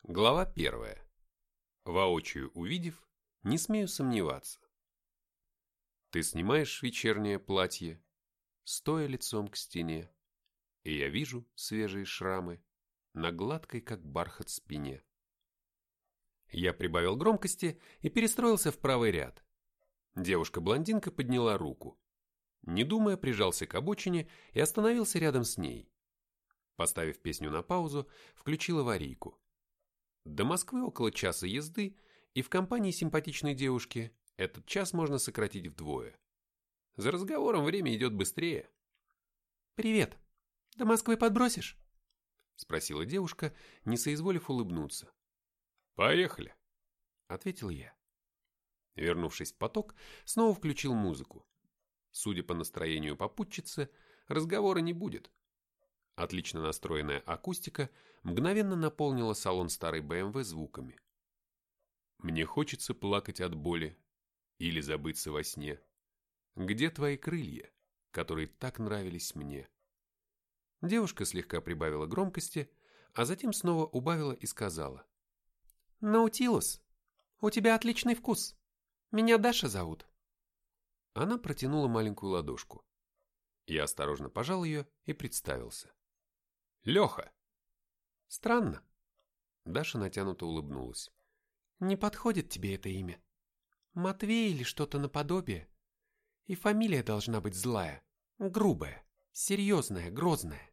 Глава 1. Воочию увидев, не смею сомневаться. Ты снимаешь вечернее платье, стоя лицом к стене, и я вижу свежие шрамы на гладкой, как бархат, спине. Я прибавил громкости и перестроился в правый ряд. Девушка-блондинка подняла руку. Не думая, прижался к обочине и остановился рядом с ней. Поставив песню на паузу, включил аварийку. До Москвы около часа езды, и в компании симпатичной девушки этот час можно сократить вдвое. За разговором время идет быстрее. «Привет. До Москвы подбросишь?» — спросила девушка, не соизволив улыбнуться. «Поехали», — ответил я. Вернувшись в поток, снова включил музыку. Судя по настроению попутчицы, разговора не будет. Отлично настроенная акустика мгновенно наполнила салон старой БМВ звуками. Мне хочется плакать от боли или забыться во сне. Где твои крылья, которые так нравились мне? Девушка слегка прибавила громкости, а затем снова убавила и сказала. «Наутилус, у тебя отличный вкус. Меня Даша зовут». Она протянула маленькую ладошку. Я осторожно пожал ее и представился. «Леха!» «Странно». Даша натянуто улыбнулась. «Не подходит тебе это имя. Матвей или что-то наподобие. И фамилия должна быть злая, грубая, серьезная, грозная».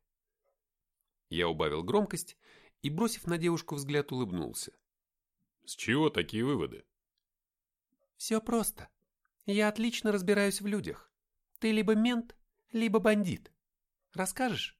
Я убавил громкость и, бросив на девушку взгляд, улыбнулся. «С чего такие выводы?» «Все просто. Я отлично разбираюсь в людях. Ты либо мент, либо бандит. Расскажешь?»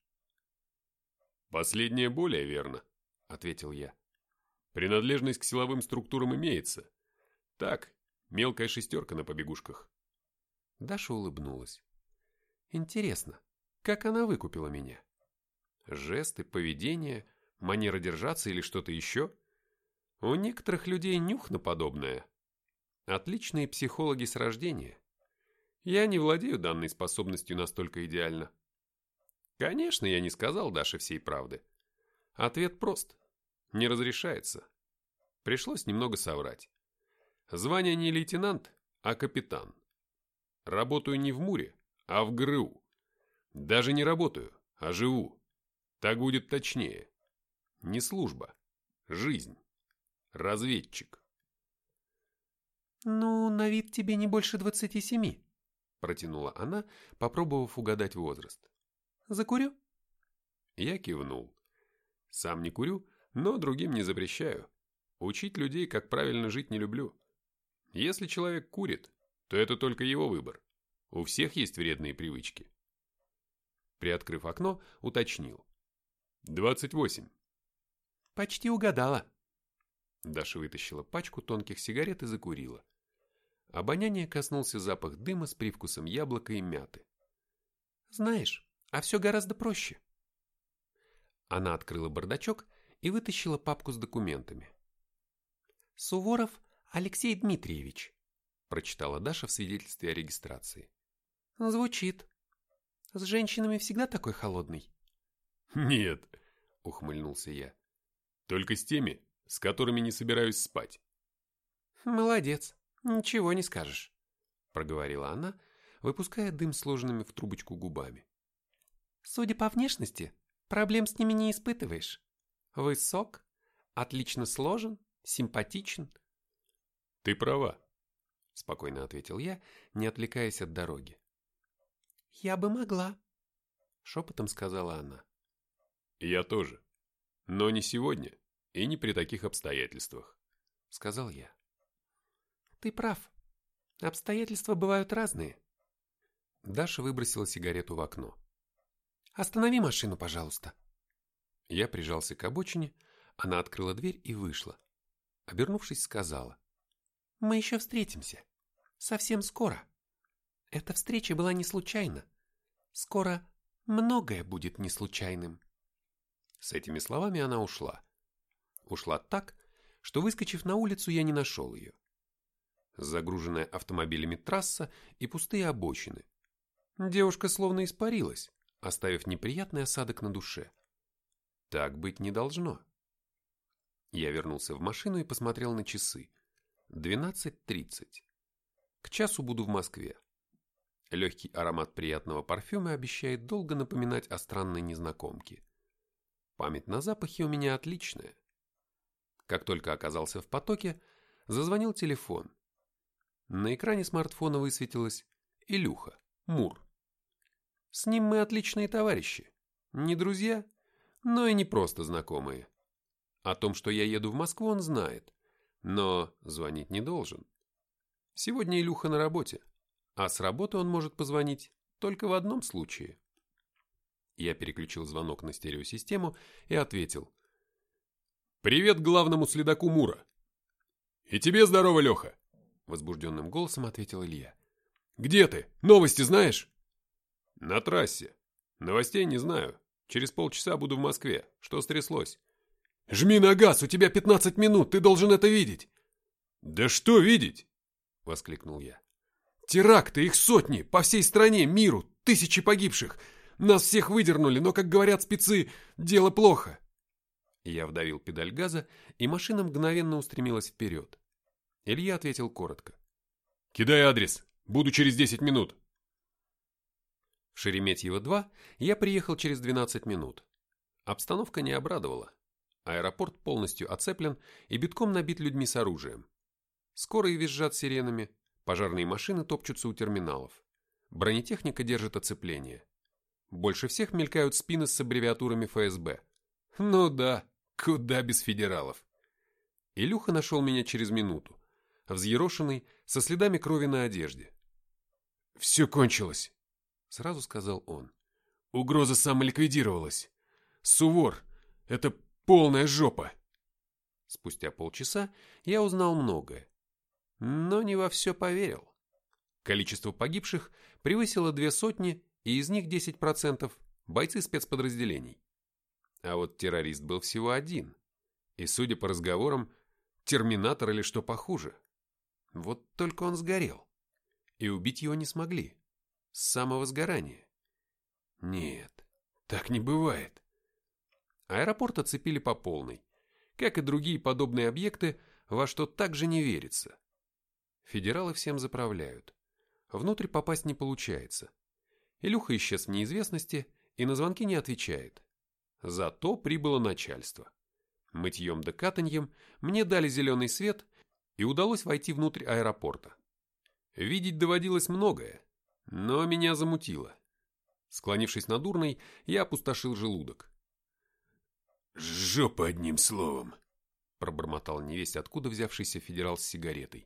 «Последнее более верно», — ответил я. «Принадлежность к силовым структурам имеется. Так, мелкая шестерка на побегушках». Даша улыбнулась. «Интересно, как она выкупила меня? Жесты, поведение, манера держаться или что-то еще? У некоторых людей нюх на подобное. Отличные психологи с рождения. Я не владею данной способностью настолько идеально». Конечно, я не сказал Даше всей правды. Ответ прост. Не разрешается. Пришлось немного соврать. Звание не лейтенант, а капитан. Работаю не в МУРе, а в ГРУ. Даже не работаю, а живу. Так будет точнее. Не служба, жизнь. Разведчик. «Ну, на вид тебе не больше 27», — протянула она, попробовав угадать возраст. «Закурю?» Я кивнул. Сам не курю, но другим не запрещаю. Учить людей, как правильно жить, не люблю. Если человек курит, то это только его выбор. У всех есть вредные привычки. Приоткрыв окно, уточнил. 28. «Почти угадала». Даша вытащила пачку тонких сигарет и закурила. Обоняния коснулся запах дыма с привкусом яблока и мяты. «Знаешь, а все гораздо проще». Она открыла бардачок и вытащила папку с документами. «Суворов Алексей Дмитриевич», – прочитала Даша в свидетельстве о регистрации. «Звучит. С женщинами всегда такой холодный?» «Нет», – ухмыльнулся я. «Только с теми, с которыми не собираюсь спать». «Молодец, ничего не скажешь», – проговорила она, выпуская дым сложенными в трубочку губами. «Судя по внешности, проблем с ними не испытываешь. Высок, отлично сложен, симпатичен». «Ты права», – спокойно ответил я, не отвлекаясь от дороги. «Я бы могла», – шепотом сказала она. «Я тоже. Но не сегодня и не при таких обстоятельствах», – сказал я. «Ты прав. Обстоятельства бывают разные». Даша выбросила сигарету в окно. «Останови машину, пожалуйста». Я прижался к обочине, она открыла дверь и вышла. Обернувшись, сказала. «Мы еще встретимся. Совсем скоро. Эта встреча была не случайна. Скоро многое будет не случайным». С этими словами она ушла. Ушла так, что, выскочив на улицу, я не нашел ее. Загруженная автомобилями трасса и пустые обочины. Девушка словно испарилась, оставив неприятный осадок на душе. Так быть не должно. Я вернулся в машину и посмотрел на часы. 12:30. К часу буду в Москве. Легкий аромат приятного парфюма обещает долго напоминать о странной незнакомке. Память на запахи у меня отличная. Как только оказался в потоке, зазвонил телефон. На экране смартфона высветилось Илюха, Мур. С ним мы отличные товарищи. Не друзья, но и не просто знакомые. О том, что я еду в Москву, он знает, но звонить не должен. Сегодня Илюха на работе, а с работы он может позвонить только в одном случае. Я переключил звонок на стереосистему и ответил. «Привет главному следаку Мура!» «И тебе здорово, Леха!» Возбужденным голосом ответил Илья. «Где ты? Новости знаешь?» «На трассе. Новостей не знаю. Через полчаса буду в Москве. Что стряслось?» «Жми на газ, у тебя 15 минут, ты должен это видеть!» «Да что видеть?» — воскликнул я. «Теракты, их сотни, по всей стране, миру, тысячи погибших. Нас всех выдернули, но, как говорят спецы, дело плохо». Я вдавил педаль газа, и машина мгновенно устремилась вперед. Илья ответил коротко. «Кидай адрес, буду через 10 минут». В Шереметьево-2 я приехал через 12 минут. Обстановка не обрадовала. Аэропорт полностью оцеплен и битком набит людьми с оружием. Скорые визжат сиренами, пожарные машины топчутся у терминалов. Бронетехника держит оцепление. Больше всех мелькают спины с аббревиатурами ФСБ. Ну да, куда без федералов. Илюха нашел меня через минуту, взъерошенный, со следами крови на одежде. «Все кончилось», — сразу сказал он. «Угроза самоликвидировалась. Сувор, это полная жопа». Спустя полчаса я узнал многое, но не во все поверил. Количество погибших превысило 200, и из них 10% бойцы спецподразделений. А вот террорист был всего один, и, судя по разговорам, терминатор или что похуже. Вот только он сгорел, и убить его не смогли. С самого сгорания. Нет, так не бывает. Аэропорт оцепили по полной, как и другие подобные объекты, во что также не верится. Федералы всем заправляют. Внутрь попасть не получается. Илюха исчез в неизвестности и на звонки не отвечает. Зато прибыло начальство. Мытьем да катаньем мне дали зеленый свет, и удалось войти внутрь аэропорта. Видеть доводилось многое, но меня замутило. Склонившись над урной, я опустошил желудок. «Жопа, одним словом», — пробормотал невесть откуда взявшийся федерал с сигаретой.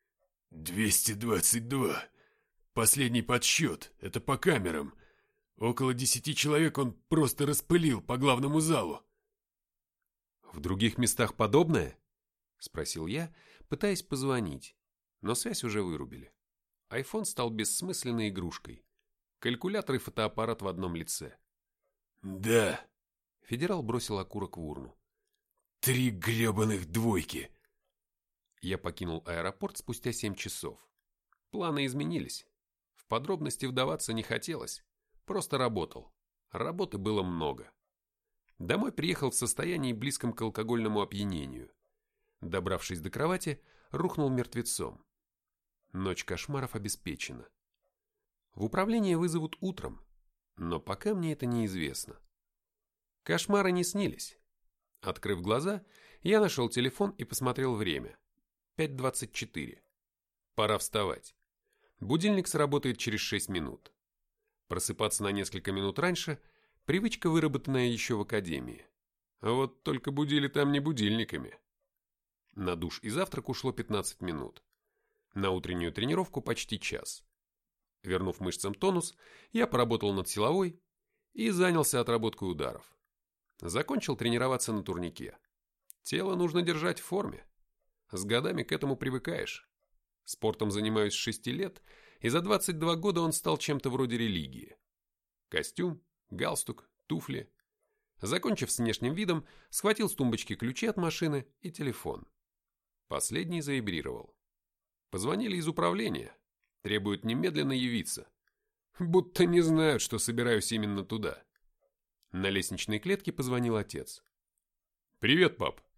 222. Последний подсчет, это по камерам. Около 10 человек он просто распылил по главному залу. «В других местах подобное?» — спросил я, пытаясь позвонить, но связь уже вырубили. Айфон стал бессмысленной игрушкой. Калькулятор и фотоаппарат в одном лице. «Да». Федерал бросил окурок в урну. 3 гребаных двойки. Я покинул аэропорт спустя 7 часов. Планы изменились. В подробности вдаваться не хотелось. Просто работал. Работы было много. Домой приехал в состоянии близком к алкогольному опьянению. Добравшись до кровати, рухнул мертвецом. Ночь кошмаров обеспечена. В управление вызовут утром, но пока мне это неизвестно. Кошмары не снились. Открыв глаза, я нашел телефон и посмотрел время. 5:24. Пора вставать. Будильник сработает через 6 минут. Просыпаться на несколько минут раньше – привычка, выработанная еще в академии. А вот только будили там не будильниками. На душ и завтрак ушло 15 минут. На утреннюю тренировку почти час. Вернув мышцам тонус, я поработал над силовой и занялся отработкой ударов. Закончил тренироваться на турнике. Тело нужно держать в форме. С годами к этому привыкаешь. Спортом занимаюсь с 6 лет, и за 22 года он стал чем-то вроде религии. Костюм, галстук, туфли. Закончив с внешним видом, схватил с тумбочки ключи от машины и телефон. Последний завибрировал. Позвонили из управления. Требуют немедленно явиться. Будто не знают, что собираюсь именно туда. На лестничной клетке позвонил отец. «Привет, пап.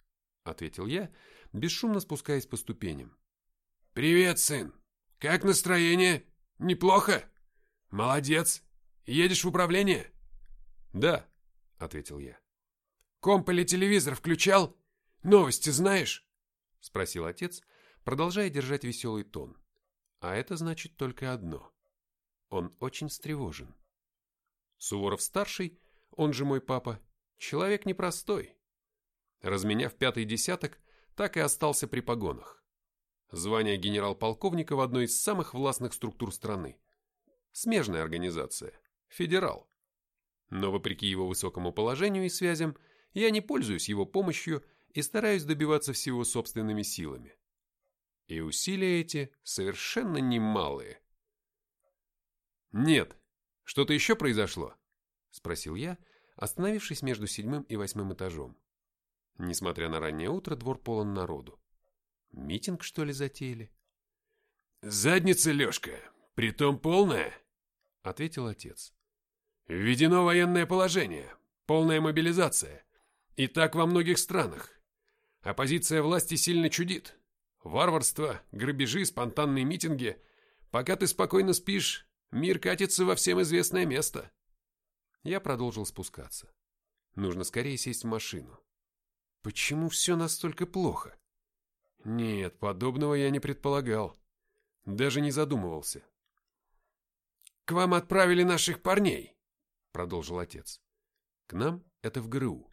— ответил я, бесшумно спускаясь по ступеням. «Привет, сын! Как настроение? Неплохо? Молодец! Едешь в управление?» «Да», — ответил я. «Комп или телевизор включал? Новости знаешь?» — спросил отец, продолжая держать веселый тон. А это значит только одно. Он очень встревожен. Суворов-старший, он же мой папа, человек непростой. Разменяв 5-й десяток, так и остался при погонах. Звание генерал-полковника в одной из самых властных структур страны. Смежная организация. Федерал. Но вопреки его высокому положению и связям, я не пользуюсь его помощью и стараюсь добиваться всего собственными силами. И усилия эти совершенно немалые. «Нет, что-то еще произошло?» – спросил я, остановившись между 7-м и 8-м этажом. Несмотря на раннее утро, двор полон народу. Митинг, что ли, затеяли? «Задница, Лешка, притом полная», — ответил отец. «Введено военное положение, полная мобилизация. И так во многих странах. Оппозиция власти сильно чудит. Варварство, грабежи, спонтанные митинги. Пока ты спокойно спишь, мир катится во всем известное место». Я продолжил спускаться. Нужно скорее сесть в машину. Почему все настолько плохо? Нет, подобного я не предполагал. Даже не задумывался. «К вам отправили наших парней», — продолжил отец. «К нам — это в ГРУ».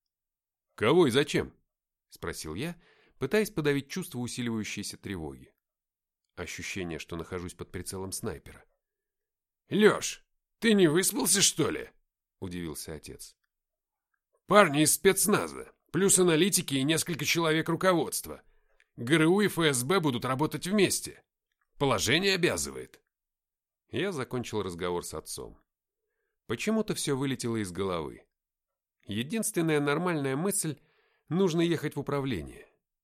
«Кого и зачем?» — спросил я, пытаясь подавить чувство усиливающейся тревоги. Ощущение, что нахожусь под прицелом снайпера. «Леш, ты не выспался, что ли?» — удивился отец. «Парни из спецназа, плюс аналитики и несколько человек руководства. ГРУ и ФСБ будут работать вместе. Положение обязывает». Я закончил разговор с отцом. Почему-то все вылетело из головы. Единственная нормальная мысль – нужно ехать в управление.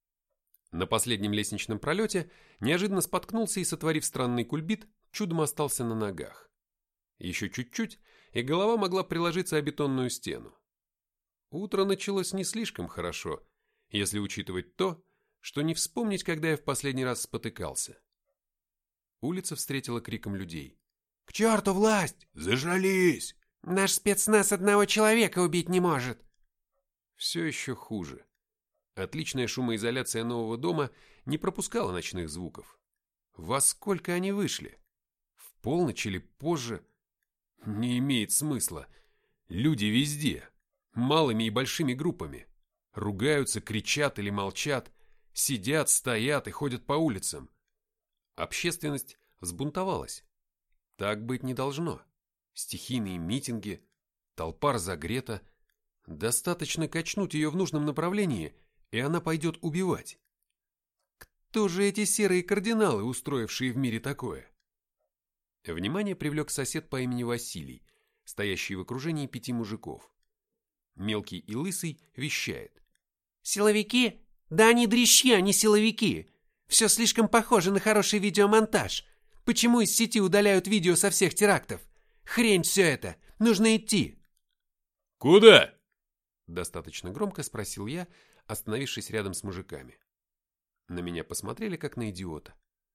На последнем лестничном пролете неожиданно споткнулся и, сотворив странный кульбит, чудом остался на ногах. Еще чуть-чуть, и голова могла приложиться о бетонную стену. Утро началось не слишком хорошо, если учитывать то, что не вспомнить, когда я в последний раз спотыкался. Улица встретила криком людей. «К черту власть! Зажрались! Наш спецназ одного человека убить не может!» Все еще хуже. Отличная шумоизоляция нового дома не пропускала ночных звуков. Во сколько они вышли? В полночь или позже? Не имеет смысла. Люди везде, малыми и большими группами. Ругаются, кричат или молчат, сидят, стоят и ходят по улицам. Общественность взбунтовалась. Так быть не должно. Стихийные митинги, толпа разогрета. Достаточно качнуть ее в нужном направлении, и она пойдет убивать. Кто же эти серые кардиналы, устроившие в мире такое? Внимание привлек сосед по имени Василий, стоящий в окружении 5 мужиков. Мелкий и лысый вещает. «Силовики? Да они дрищи, а не силовики. Все слишком похоже на хороший видеомонтаж. Почему из сети удаляют видео со всех терактов? Хрень все это. Нужно идти». «Куда?» Достаточно громко спросил я, остановившись рядом с мужиками. На меня посмотрели, как на идиота.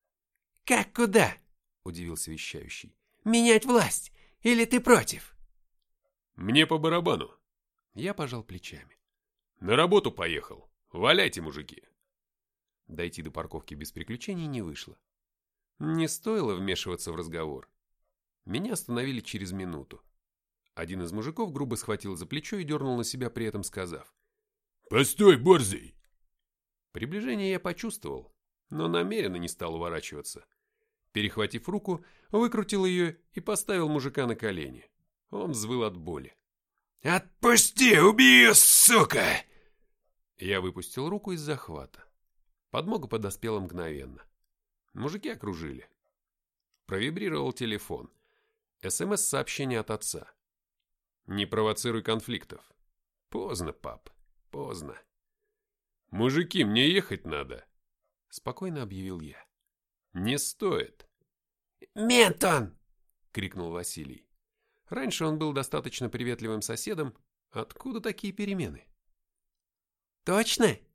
«Как куда?» – удивился вещающий. «Менять власть? Или ты против?» «Мне по барабану». Я пожал плечами. «На работу поехал. Валяйте, мужики». Дойти до парковки без приключений не вышло. Не стоило вмешиваться в разговор. Меня остановили через минуту. Один из мужиков грубо схватил за плечо и дернул на себя, при этом сказав: «Постой, борзый!» Приближение я почувствовал, но намеренно не стал уворачиваться. Перехватив руку, выкрутил ее и поставил мужика на колени. Он взвыл от боли. «Отпусти, убью, сука!» Я выпустил руку из захвата. Подмога подоспела мгновенно. Мужики окружили. Провибрировал телефон. СМС-сообщение от отца. «Не провоцируй конфликтов». Поздно, пап, поздно. «Мужики, мне ехать надо», — спокойно объявил я. «Не стоит». «Мент он!» — крикнул Василий. Раньше он был достаточно приветливым соседом. Откуда такие перемены? «Точно?»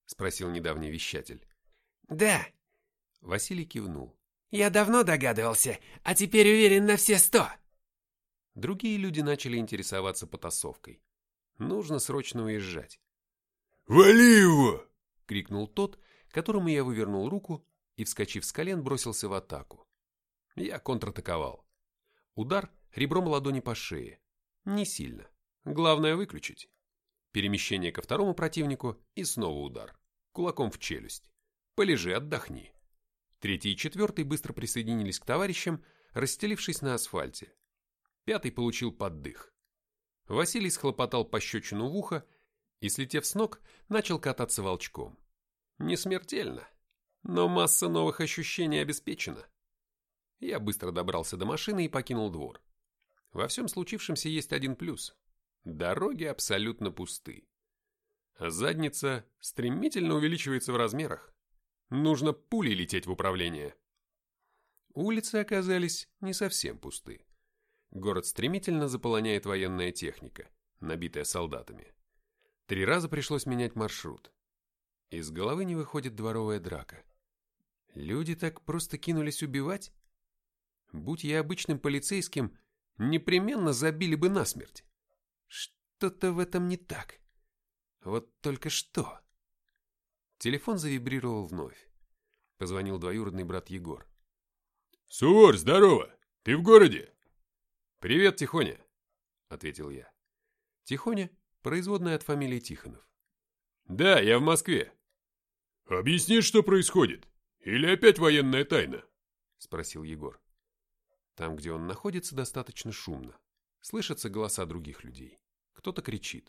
– спросил недавний вещатель. «Да», – Василий кивнул. «Я давно догадывался, а теперь уверен на все 100». Другие люди начали интересоваться потасовкой. Нужно срочно уезжать. «Вали его!» – крикнул тот, которому я вывернул руку и, вскочив с колен, бросился в атаку. Я контратаковал. Удар ребром ладони по шее. Не сильно. Главное выключить. Перемещение ко второму противнику и снова удар. Кулаком в челюсть. Полежи, отдохни. Третий и четвертый быстро присоединились к товарищам, расстелившись на асфальте. Пятый получил поддых. Василий схлопотал пощечину в ухо и, слетев с ног, начал кататься волчком. Не смертельно, но масса новых ощущений обеспечена. Я быстро добрался до машины и покинул двор. Во всем случившемся есть один плюс. Дороги абсолютно пусты. А задница стремительно увеличивается в размерах. Нужно пулей лететь в управление. Улицы оказались не совсем пусты. Город стремительно заполоняет военная техника, набитая солдатами. 3 раза пришлось менять маршрут. Из головы не выходит дворовая драка. Люди так просто кинулись убивать? Будь я обычным полицейским, непременно забили бы насмерть. Что-то в этом не так. Вот только что. Телефон завибрировал вновь. Позвонил двоюродный брат Егор. «Сувор, здорово! Ты в городе?» «Привет, Тихоня», — ответил я. Тихоня — производная от фамилии Тихонов. «Да, я в Москве». «Объясни, что происходит? Или опять военная тайна?» — спросил Егор. Там, где он находится, достаточно шумно. Слышатся голоса других людей. Кто-то кричит.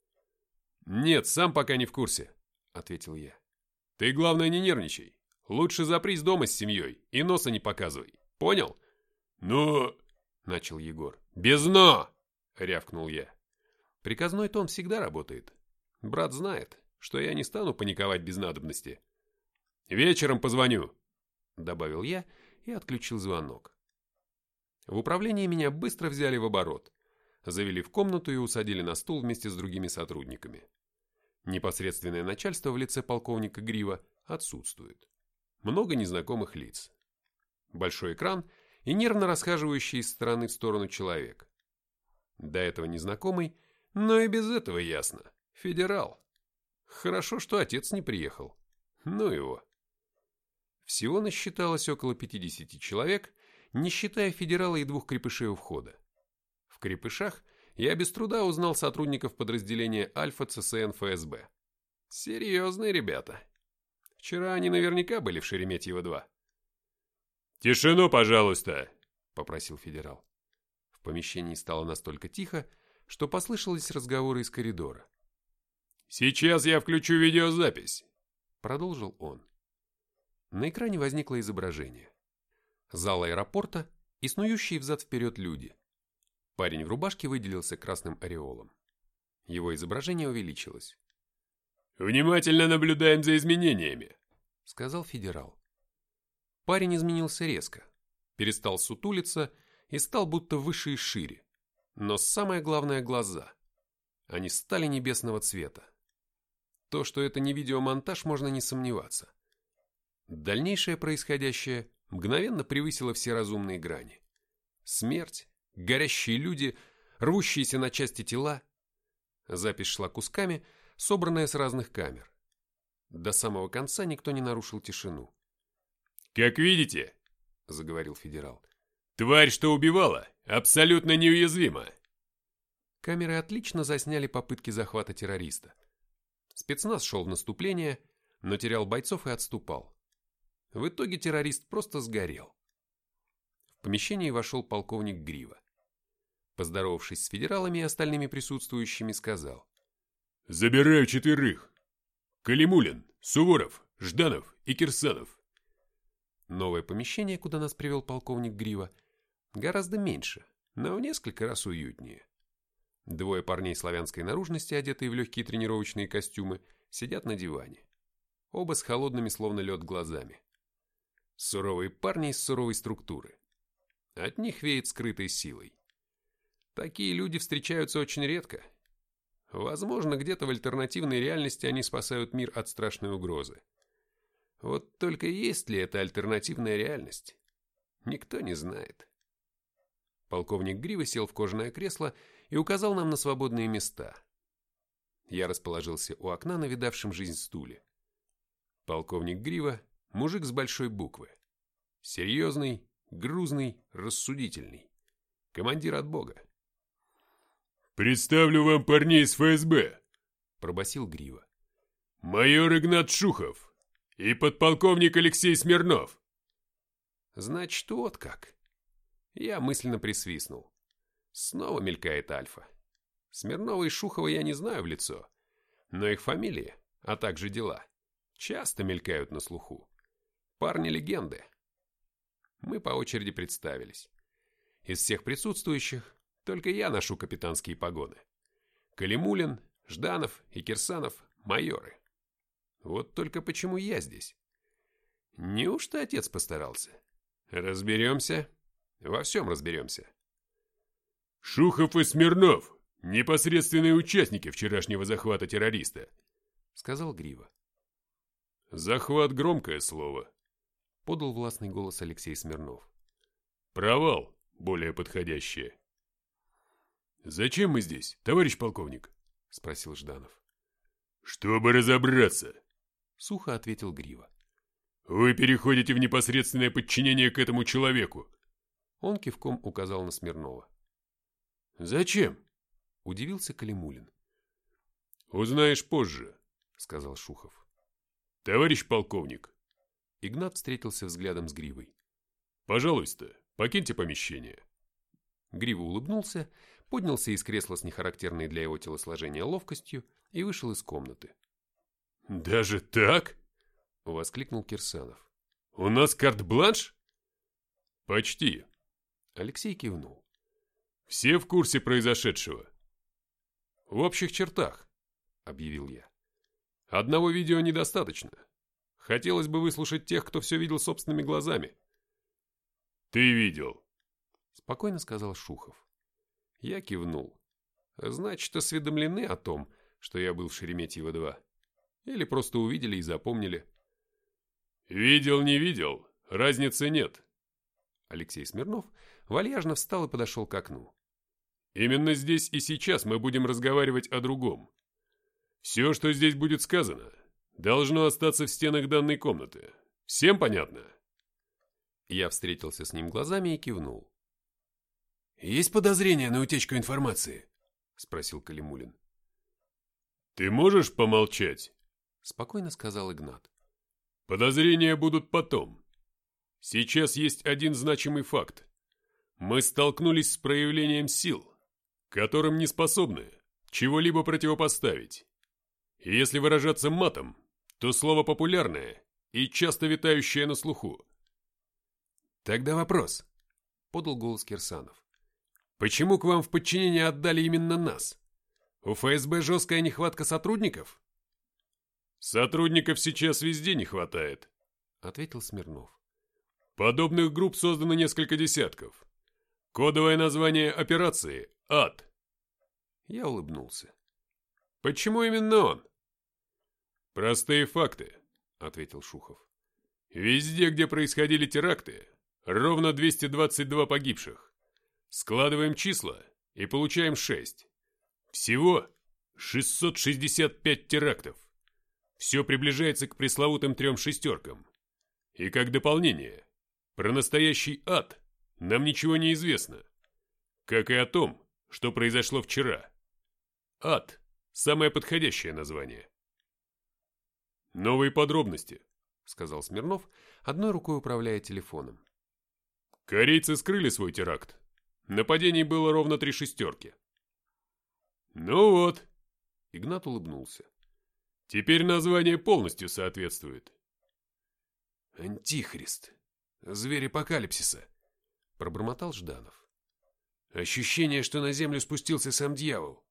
«Нет, сам пока не в курсе», — ответил я. «Ты, главное, не нервничай. Лучше запрись дома с семьей и носа не показывай. Понял?» «Но...» — начал Егор. «Без «но!» — рявкнул я. Приказной тон всегда работает. Брат знает, что я не стану паниковать без надобности. «Вечером позвоню», — добавил я и отключил звонок. В управлении меня быстро взяли в оборот, завели в комнату и усадили на стул вместе с другими сотрудниками. Непосредственное начальство в лице полковника Грива отсутствует. Много незнакомых лиц. Большой экран и нервно расхаживающий из стороны в сторону человек. До этого незнакомый, но и без этого ясно. Федерал. Хорошо, что отец не приехал. Ну его. Всего насчиталось около 50 человек, не считая федерала и 2 крепышей у входа. В крепышах я без труда узнал сотрудников подразделения Альфа ЦСН ФСБ. Серьезные ребята. Вчера они наверняка были в Шереметьево-2. «Тишину, пожалуйста!» — попросил федерал. В помещении стало настолько тихо, что послышались разговоры из коридора. «Сейчас я включу видеозапись», — продолжил он. На экране возникло изображение. Зал аэропорта и снующие взад-вперед люди. Парень в рубашке выделился красным ореолом. Его изображение увеличилось. «Внимательно наблюдаем за изменениями», — сказал федерал. Парень изменился резко, перестал сутулиться и стал будто выше и шире. Но самое главное — глаза. Они стали небесного цвета. То, что это не видеомонтаж, можно не сомневаться. Дальнейшее происходящее мгновенно превысило все разумные грани. Смерть, горящие люди, рвущиеся на части тела. Запись шла кусками, собранная с разных камер. До самого конца никто не нарушил тишину. «Как видите, — заговорил федерал, — тварь, что убивала, абсолютно неуязвима». Камеры отлично засняли попытки захвата террориста. Спецназ шел в наступление, но терял бойцов и отступал. В итоге террорист просто сгорел. В помещение вошел полковник Грива. Поздоровавшись с федералами и остальными присутствующими, сказал: «Забираю 4. Калимулин, Суворов, Жданов и Кирсанов». Новое помещение, куда нас привел полковник Грива, гораздо меньше, но в несколько раз уютнее. 2 парней славянской наружности, одетые в легкие тренировочные костюмы, сидят на диване. Оба с холодными, словно лед, глазами. Суровые парни из суровой структуры. От них веет скрытой силой. Такие люди встречаются очень редко. Возможно, где-то в альтернативной реальности они спасают мир от страшной угрозы. Вот только есть ли это альтернативная реальность? Никто не знает. Полковник Грива сел в кожаное кресло и указал нам на свободные места. Я расположился у окна на видавшем жизнь стуле. Полковник Грива – мужик с большой буквы. Серьезный, грузный, рассудительный. Командир от Бога. «Представлю вам парней из ФСБ», – пробасил Грива. «Майор Игнат Шухов и подполковник Алексей Смирнов». Значит, вот как. Я мысленно присвистнул. Снова мелькает Альфа. Смирнова и Шухова я не знаю в лицо, но их фамилии, а также дела, часто мелькают на слуху. Парни-легенды. Мы по очереди представились. Из всех присутствующих только я ношу капитанские погоны. Калимулин, Жданов и Кирсанов – майоры. Вот только почему я здесь? Неужто отец постарался? Разберемся. Во всем разберемся. «Шухов и Смирнов – непосредственные участники вчерашнего захвата террориста», – сказал Грива. «Захват – громкое слово», – подал властный голос Алексей Смирнов. «Провал – более подходящее». «Зачем мы здесь, товарищ полковник?» – спросил Жданов. «Чтобы разобраться», – сухо ответил Грива. «Вы переходите в непосредственное подчинение к этому человеку». Он кивком указал на Смирнова. «Зачем?» – удивился Калимулин. «Узнаешь позже», – сказал Шухов. «Товарищ полковник». Игнат встретился взглядом с Гривой. «Пожалуйста, покиньте помещение». Грива улыбнулся, поднялся из кресла с нехарактерной для его телосложения ловкостью и вышел из комнаты. «Даже так?» – воскликнул Кирсанов. «У нас карт-бланш?» «Почти». Алексей кивнул. «Все в курсе произошедшего?» «В общих чертах», – объявил я. «Одного видео недостаточно. Хотелось бы выслушать тех, кто все видел собственными глазами». «Ты видел», – спокойно сказал Шухов. Я кивнул. «Значит, осведомлены о том, что я был в Шереметьево-2? Или просто увидели и запомнили?» «Видел, не видел, разницы нет». Алексей Смирнов вальяжно встал и подошел к окну. «Именно здесь и сейчас мы будем разговаривать о другом. Все, что здесь будет сказано, должно остаться в стенах данной комнаты. Всем понятно?» Я встретился с ним глазами и кивнул. «Есть подозрения на утечку информации?» – спросил Калимулин. «Ты можешь помолчать?» – спокойно сказал Игнат. «Подозрения будут потом. Сейчас есть один значимый факт. Мы столкнулись с проявлением сил, которым не способны чего-либо противопоставить. И если выражаться матом, то слово популярное и часто витающее на слуху». «Тогда вопрос», – подал голос Кирсанов. «Почему к вам в подчинение отдали именно нас? У ФСБ жесткая нехватка сотрудников?» «Сотрудников сейчас везде не хватает», – ответил Смирнов. «Подобных групп создано несколько десятков. Кодовое название операции – ад». Я улыбнулся. «Почему именно он?» «Простые факты», – ответил Шухов. «Везде, где происходили теракты, ровно 222 погибших. Складываем числа и получаем 6. Всего 665 терактов. Все приближается к пресловутым 3 шестеркам. И как дополнение, про настоящий ад нам ничего не известно. Как и о том, что произошло вчера. Ад – самое подходящее название». «Новые подробности», – сказал Смирнов, одной рукой управляя телефоном. «Корейцы скрыли свой теракт. Нападений было ровно 3 шестерки». «Ну вот», – Игнат улыбнулся. «Теперь название полностью соответствует». «Антихрист. Зверь апокалипсиса», – пробормотал Жданов. «Ощущение, что на землю спустился сам дьявол».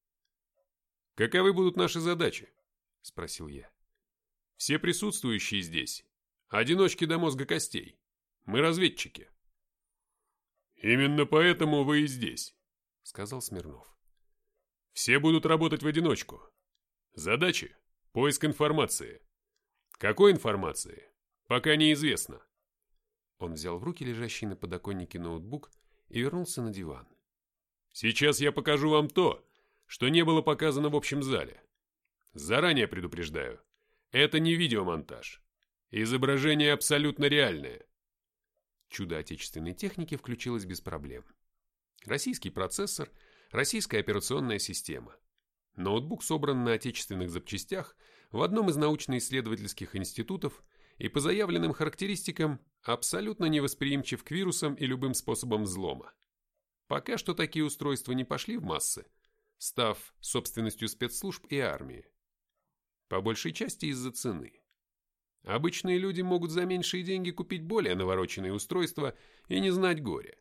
«Каковы будут наши задачи?» – спросил я. «Все присутствующие здесь – одиночки до мозга костей. Мы разведчики». «Именно поэтому вы и здесь», – сказал Смирнов. Все будут работать в одиночку. Задачи – поиск информации. Какой информации? Пока неизвестно. Он взял в руки лежащий на подоконнике ноутбук и вернулся на диван. Сейчас я покажу вам то, что не было показано в общем зале. Заранее предупреждаю, это не видеомонтаж. Изображение абсолютно реальное. Чудо отечественной техники включилось без проблем. Российский процессор, российская операционная система. Ноутбук собран на отечественных запчастях в одном из научно-исследовательских институтов и по заявленным характеристикам абсолютно невосприимчив к вирусам и любым способам взлома. Пока что такие устройства не пошли в массы, став собственностью спецслужб и армии. По большей части из-за цены. Обычные люди могут за меньшие деньги купить более навороченные устройства и не знать горя.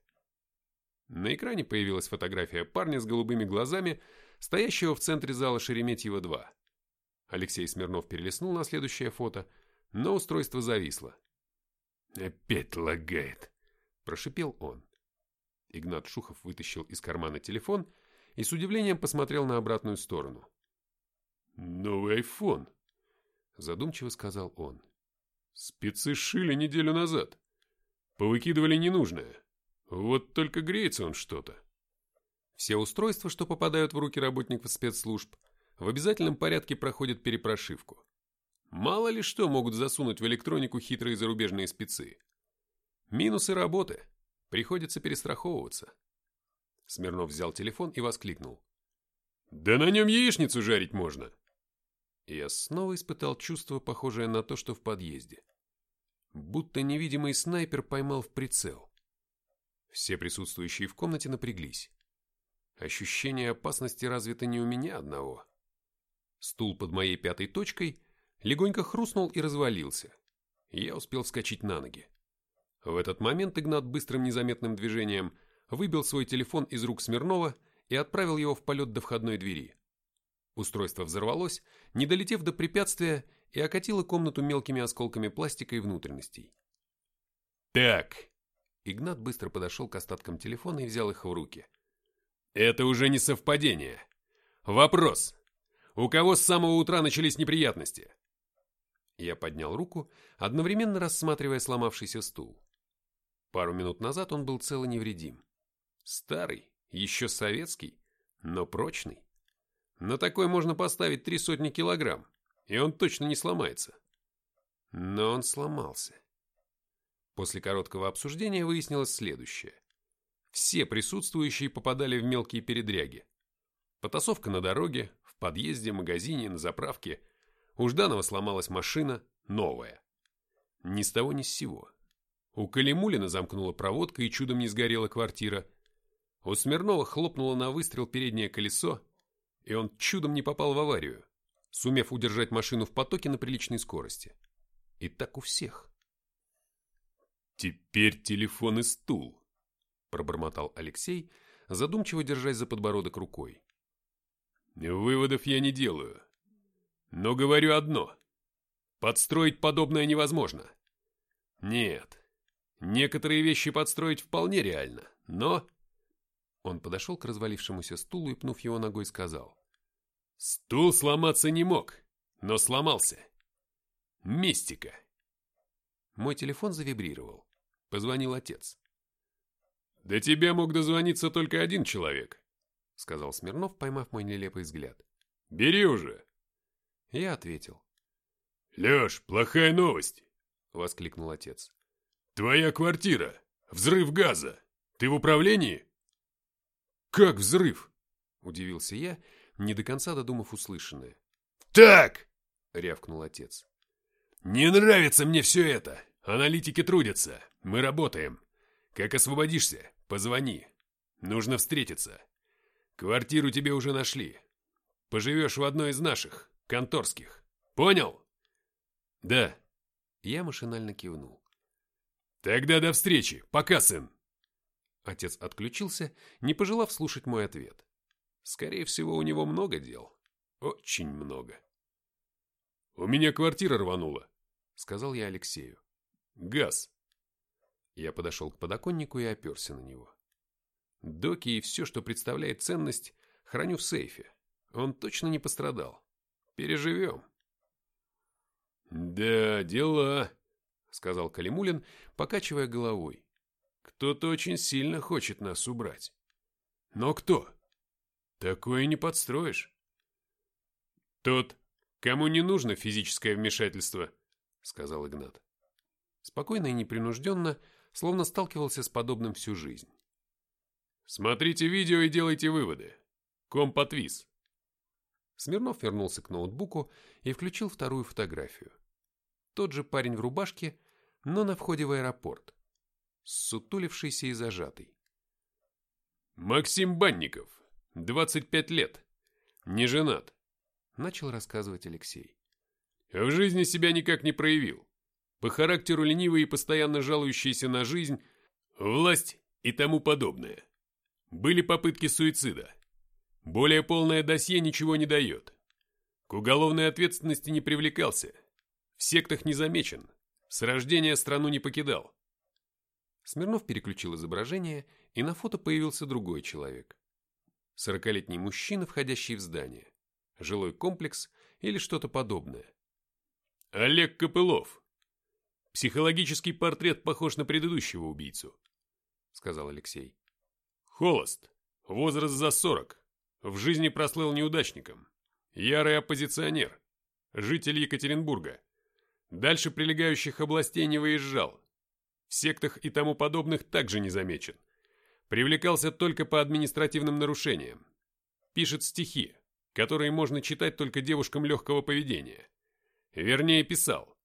На экране появилась фотография парня с голубыми глазами, стоящего в центре зала Шереметьево-2. Алексей Смирнов перелистнул на следующее фото, но устройство зависло. «Опять лагает», – прошипел он. Игнат Шухов вытащил из кармана телефон и с удивлением посмотрел на обратную сторону. «Новый айфон», – задумчиво сказал он. «Спецы шили неделю назад. Повыкидывали ненужное. Вот только греется он что-то». Все устройства, что попадают в руки работников спецслужб, в обязательном порядке проходят перепрошивку. Мало ли что могут засунуть в электронику хитрые зарубежные спецы. Минусы работы. Приходится перестраховываться. Смирнов взял телефон и воскликнул. «Да на нем яичницу жарить можно!» Я снова испытал чувство, похожее на то, что в подъезде. Будто невидимый снайпер поймал в прицел. Все присутствующие в комнате напряглись. Ощущение опасности развито не у меня одного. Стул под моей пятой точкой легонько хрустнул и развалился. Я успел вскочить на ноги. В этот момент Игнат быстрым незаметным движением выбил свой телефон из рук Смирнова и отправил его в полет до входной двери. Устройство взорвалось, не долетев до препятствия, и окатило комнату мелкими осколками пластика и внутренностей. «Так!» Игнат быстро подошел к остаткам телефона и взял их в руки. «Это уже не совпадение. Вопрос. У кого с самого утра начались неприятности?» Я поднял руку, одновременно рассматривая сломавшийся стул. Пару минут назад он был цел и невредим. Старый, еще советский, но прочный. На такой можно поставить 300 килограмм, и он точно не сломается. Но он сломался. После короткого обсуждения выяснилось следующее. Все присутствующие попадали в мелкие передряги. Потасовка на дороге, в подъезде, магазине, на заправке. У Жданова сломалась машина, новая. Ни с того ни с сего. У Калимулина замкнула проводка и чудом не сгорела квартира. У Смирнова хлопнуло на выстрел переднее колесо, и он чудом не попал в аварию, сумев удержать машину в потоке на приличной скорости. И так у всех. «Теперь телефон и стул», – пробормотал Алексей, задумчиво держась за подбородок рукой. «Выводов я не делаю. Но говорю одно. Подстроить подобное невозможно. Нет, некоторые вещи подстроить вполне реально, но...» Он подошел к развалившемуся стулу и, пнув его ногой, сказал. «Стул сломаться не мог, но сломался. Мистика». Мой телефон завибрировал. Позвонил отец. «До тебя мог дозвониться только один человек», — сказал Смирнов, поймав мой нелепый взгляд. «Бери уже». Я ответил. «Леш, плохая новость», — воскликнул отец. «Твоя квартира. Взрыв газа. Ты в управлении?» «Как взрыв?» – удивился я, не до конца додумав услышанное. «Так!» – рявкнул отец. «Не нравится мне все это. Аналитики трудятся. Мы работаем. Как освободишься, позвони. Нужно встретиться. Квартиру тебе уже нашли. Поживешь в одной из наших, конторских. Понял?» «Да». Я машинально кивнул. «Тогда до встречи. Пока, сын». Отец отключился, не пожелав слушать мой ответ. Скорее всего, у него много дел. Очень много. «У меня квартира рванула», — сказал я Алексею. «Газ». Я подошел к подоконнику и оперся на него. Доки и все, что представляет ценность, храню в сейфе, Он точно не пострадал. Переживем. Да, дела, сказал Калимулин, покачивая головой. Кто-то очень сильно хочет нас убрать. Но кто? Такое не подстроишь. Тот, кому не нужно физическое вмешательство, сказал Игнат. Спокойно и непринужденно, словно сталкивался с подобным всю жизнь. Смотрите видео и делайте выводы. Комп отвис. Смирнов вернулся к ноутбуку и включил вторую фотографию. Тот же парень в рубашке, но на входе в аэропорт, ссутулившийся и зажатый. Максим Банников, 25 лет, не женат, начал рассказывать Алексей. В жизни себя никак не проявил. По характеру ленивый и постоянно жалующийся на жизнь, власть и тому подобное. Были попытки суицида. Более полное досье ничего не дает. К уголовной ответственности не привлекался. В сектах не замечен. С рождения страну не покидал. Смирнов переключил изображение, и на фото появился другой человек. 40-летний мужчина, входящий в здание. Жилой комплекс или что-то подобное. Олег Копылов. Психологический портрет похож на предыдущего убийцу, сказал Алексей. Холост. Возраст за 40. В жизни прослыл неудачником. Ярый оппозиционер. Житель Екатеринбурга. Дальше прилегающих областей не выезжал. В сектах и тому подобных также не замечен. Привлекался только по административным нарушениям. Пишет стихи, которые можно читать только девушкам легкого поведения. Вернее, писал.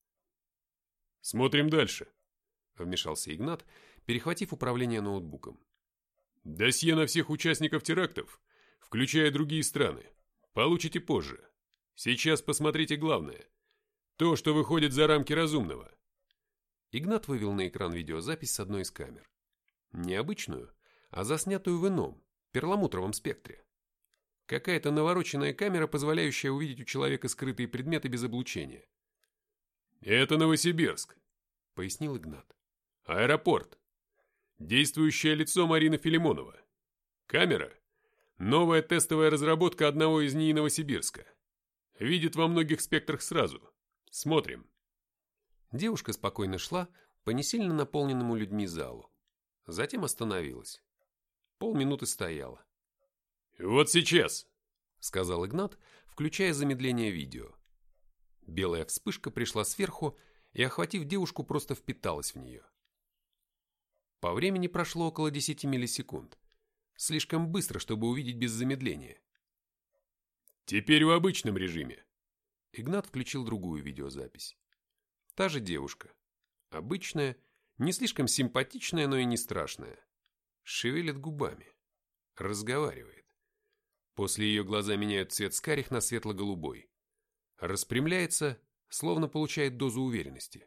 Смотрим дальше, вмешался Игнат, перехватив управление ноутбуком. Досье на всех участников терактов, включая другие страны, получите позже. Сейчас посмотрите главное. То, что выходит за рамки разумного. Игнат вывел на экран видеозапись с одной из камер. Не обычную, а заснятую в ином, перламутровом спектре. Какая-то навороченная камера, позволяющая увидеть у человека скрытые предметы без облучения. «Это Новосибирск», — пояснил Игнат. «Аэропорт. Действующее лицо Марина Филимонова. Камера – новая тестовая разработка одного из НИИ Новосибирска. Видит во многих спектрах сразу. Смотрим». Девушка спокойно шла по не сильно наполненному людьми залу. Затем остановилась. Полминуты стояла. «Вот сейчас», — сказал Игнат, включая замедление видео. Белая вспышка пришла сверху и, охватив девушку, просто впиталась в нее. По времени прошло около 10 миллисекунд. Слишком быстро, чтобы увидеть без замедления. «Теперь в обычном режиме». Игнат включил другую видеозапись. Та же девушка. Обычная, не слишком симпатичная, но и не страшная. Шевелит губами. Разговаривает. После ее глаза меняют цвет с карих на светло-голубой. Распрямляется, словно получает дозу уверенности.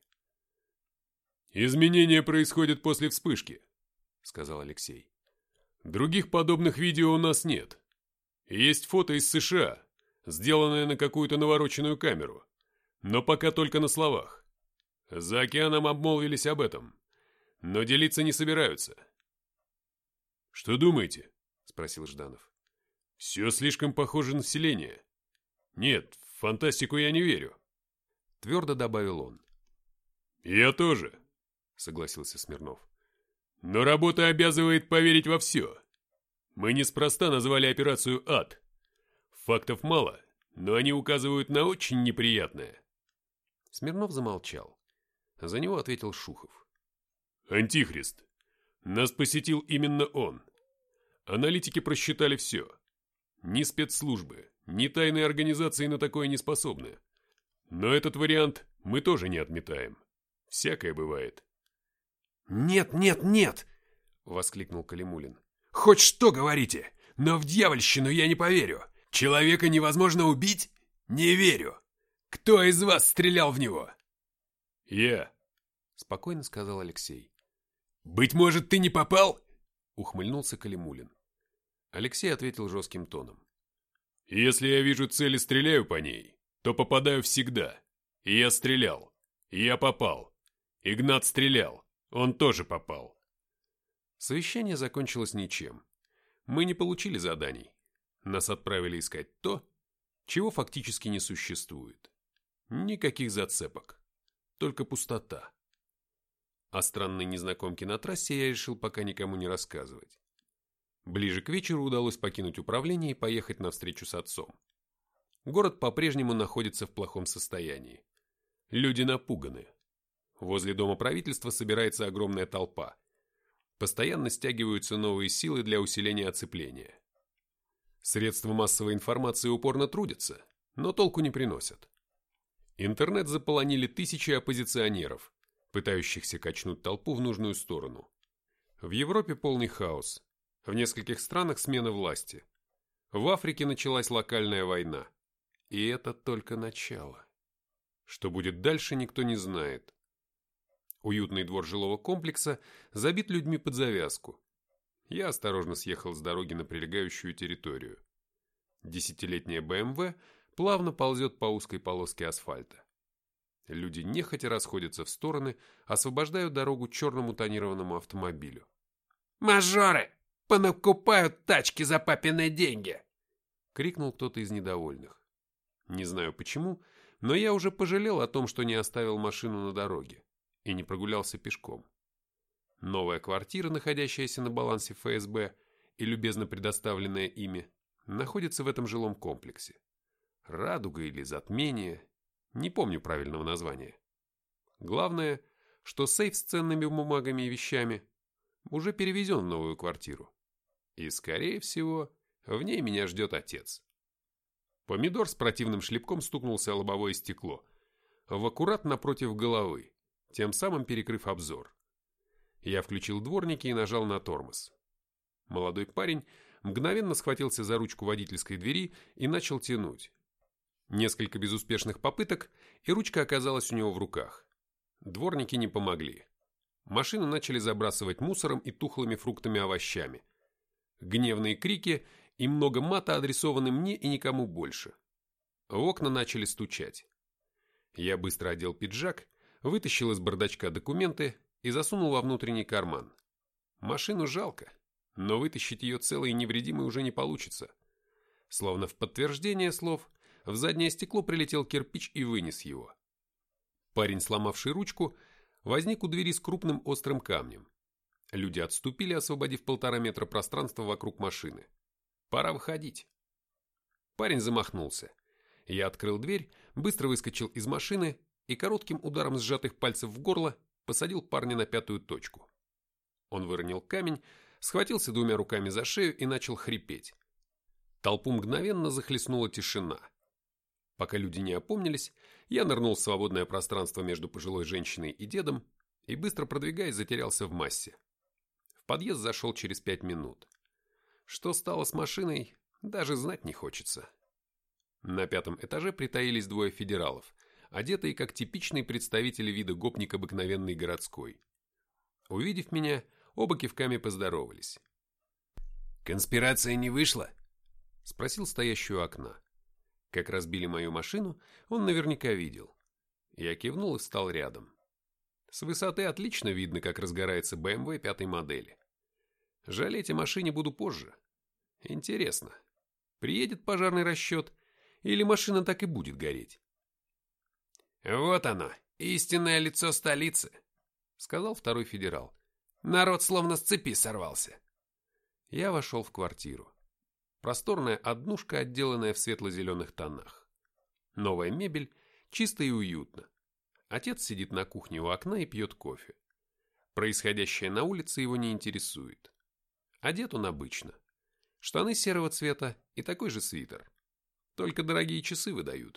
«Изменения происходят после вспышки», — сказал Алексей. «Других подобных видео у нас нет. Есть фото из США, сделанное на какую-то навороченную камеру, но пока только на словах. За океаном обмолвились об этом, но делиться не собираются». «Что думаете?» — спросил Жданов. «Все слишком похоже на вселение. Нет, в фантастику я не верю», — твердо добавил он. «Я тоже», — согласился Смирнов. «Но работа обязывает поверить во все. Мы неспроста назвали операцию «Ад». Фактов мало, но они указывают на очень неприятное». Смирнов замолчал. За него ответил Шухов. «Антихрист. Нас посетил именно он. Аналитики просчитали все. Ни спецслужбы, ни тайные организации на такое не способны. Но этот вариант мы тоже не отметаем. Всякое бывает». «Нет, нет, нет!» — воскликнул Калимулин. «Хоть что говорите, но в дьявольщину я не поверю. Человека невозможно убить? Не верю. Кто из вас стрелял в него?» «Я», — спокойно сказал Алексей. «Быть может, ты не попал?» — ухмыльнулся Калимулин. Алексей ответил жестким тоном. «Если я вижу цель и стреляю по ней, то попадаю всегда. И я стрелял. И я попал. Игнат стрелял. Он тоже попал». Совещание закончилось ничем. Мы не получили заданий. Нас отправили искать то, чего фактически не существует. Никаких зацепок, только пустота. О странной незнакомке на трассе я решил пока никому не рассказывать. Ближе к вечеру удалось покинуть управление и поехать на встречу с отцом. Город по-прежнему находится в плохом состоянии. Люди напуганы. Возле дома правительства собирается огромная толпа. Постоянно стягиваются новые силы для усиления оцепления. Средства массовой информации упорно трудятся, но толку не приносят. Интернет заполонили тысячи оппозиционеров, пытающихся качнуть толпу в нужную сторону. В Европе полный хаос. В нескольких странах смена власти. В Африке началась локальная война. И это только начало. Что будет дальше, никто не знает. Уютный двор жилого комплекса забит людьми под завязку. Я осторожно съехал с дороги на прилегающую территорию. 10-летняя БМВ плавно ползет по узкой полоске асфальта. Люди нехотя расходятся в стороны, освобождают дорогу черному тонированному автомобилю. «Мажоры! Понакупают тачки за папины деньги!» — крикнул кто-то из недовольных. Не знаю почему, но я уже пожалел о том, что не оставил машину на дороге и не прогулялся пешком. Новая квартира, находящаяся на балансе ФСБ и любезно предоставленная ими, находится в этом жилом комплексе. «Радуга» или «Затмение», не помню правильного названия. Главное, что сейф с ценными бумагами и вещами уже перевезен в новую квартиру. И, скорее всего, в ней меня ждет отец. Помидор с противным шлепком стукнулся о лобовое стекло, в аккурат напротив головы, тем самым перекрыв обзор. Я включил дворники и нажал на тормоз. Молодой парень мгновенно схватился за ручку водительской двери и начал тянуть. Несколько безуспешных попыток, и ручка оказалась у него в руках. Дворники не помогли. Машину начали забрасывать мусором и тухлыми фруктами и овощами. Гневные крики и много мата адресованы мне и никому больше. В окна начали стучать. Я быстро одел пиджак, вытащил из бардачка документы и засунул во внутренний карман. Машину жалко, но вытащить ее целой и невредимой уже не получится. Словно в подтверждение слов, в заднее стекло прилетел кирпич и вынес его. Парень, сломавший ручку, возник у двери с крупным острым камнем. Люди отступили, освободив 1,5 метра пространства вокруг машины. Пора выходить. Парень замахнулся. Я открыл дверь, быстро выскочил из машины и коротким ударом сжатых пальцев в горло посадил парня на 5-ю точку. Он выронил камень, схватился 2 руками за шею и начал хрипеть. Толпу мгновенно захлестнула тишина. Пока люди не опомнились, я нырнул в свободное пространство между пожилой женщиной и дедом и, быстро продвигаясь, затерялся в массе. В подъезд зашел через 5 минут. Что стало с машиной, даже знать не хочется. На 5-м этаже притаились 2 федералов, одетые как типичные представители вида гопник обыкновенный городской. Увидев меня, оба кивками поздоровались. «Конспирация не вышла?» — спросил стоящий у окна. Как разбили мою машину, он наверняка видел. Я кивнул и встал рядом. С высоты отлично видно, как разгорается BMW 5-й модели. Жалеть о машине буду позже. Интересно, приедет пожарный расчет, или машина так и будет гореть? «Вот оно, истинное лицо столицы», — сказал 2-й федерал. «Народ словно с цепи сорвался». Я вошел в квартиру. Просторная однушка, отделанная в светло-зеленых тонах. Новая мебель, чисто и уютно. Отец сидит на кухне у окна и пьет кофе. Происходящее на улице его не интересует. Одет он обычно. Штаны серого цвета и такой же свитер. Только дорогие часы выдают.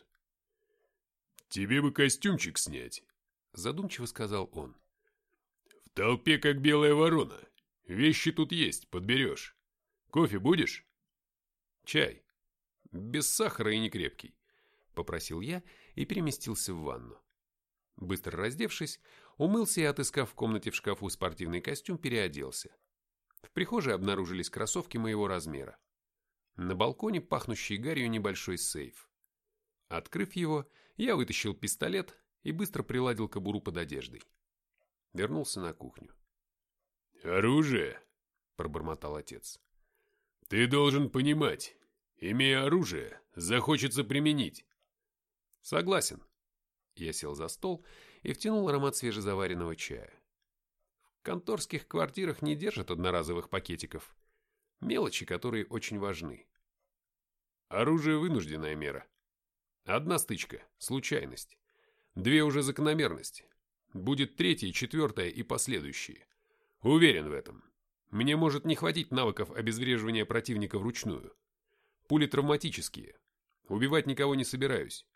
«Тебе бы костюмчик снять», — задумчиво сказал он. «В толпе как белая ворона. Вещи тут есть, подберешь. Кофе будешь?» «Чай. Без сахара и не крепкий», — попросил я и переместился в ванну. Быстро раздевшись, умылся и, отыскав в комнате в шкафу спортивный костюм, переоделся. В прихожей обнаружились кроссовки моего размера. На балконе пахнущий гарью небольшой сейф. Открыв его, я вытащил пистолет и быстро приладил кобуру под одеждой. Вернулся на кухню. «Оружие», — пробормотал отец. «Ты должен понимать, Имея оружие, захочется применить. Согласен. Я сел за стол и втянул аромат свежезаваренного чая. В конторских квартирах не держат одноразовых пакетиков. Мелочи, которые очень важны. Оружие – вынужденная мера. 1 стычка – случайность. 2 уже закономерность. Будет 3-я, 4-я и последующие. Уверен в этом. Мне может не хватить навыков обезвреживания противника вручную. Пули травматические. Убивать никого не собираюсь.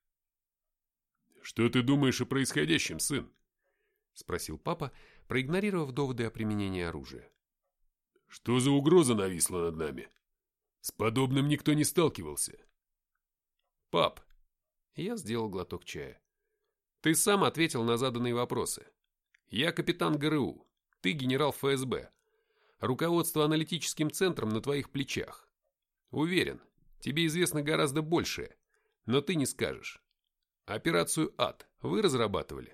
«Что ты думаешь о происходящем, сын?» — спросил папа, проигнорировав доводы о применении оружия. «Что за угроза нависла над нами? С подобным никто не сталкивался». «Пап», — я сделал глоток чая, — «ты сам ответил на заданные вопросы. Я капитан ГРУ, ты генерал ФСБ. Руководство аналитическим центром на твоих плечах. Уверен, тебе известно гораздо большее, но ты не скажешь. Операцию «Ад» вы разрабатывали?»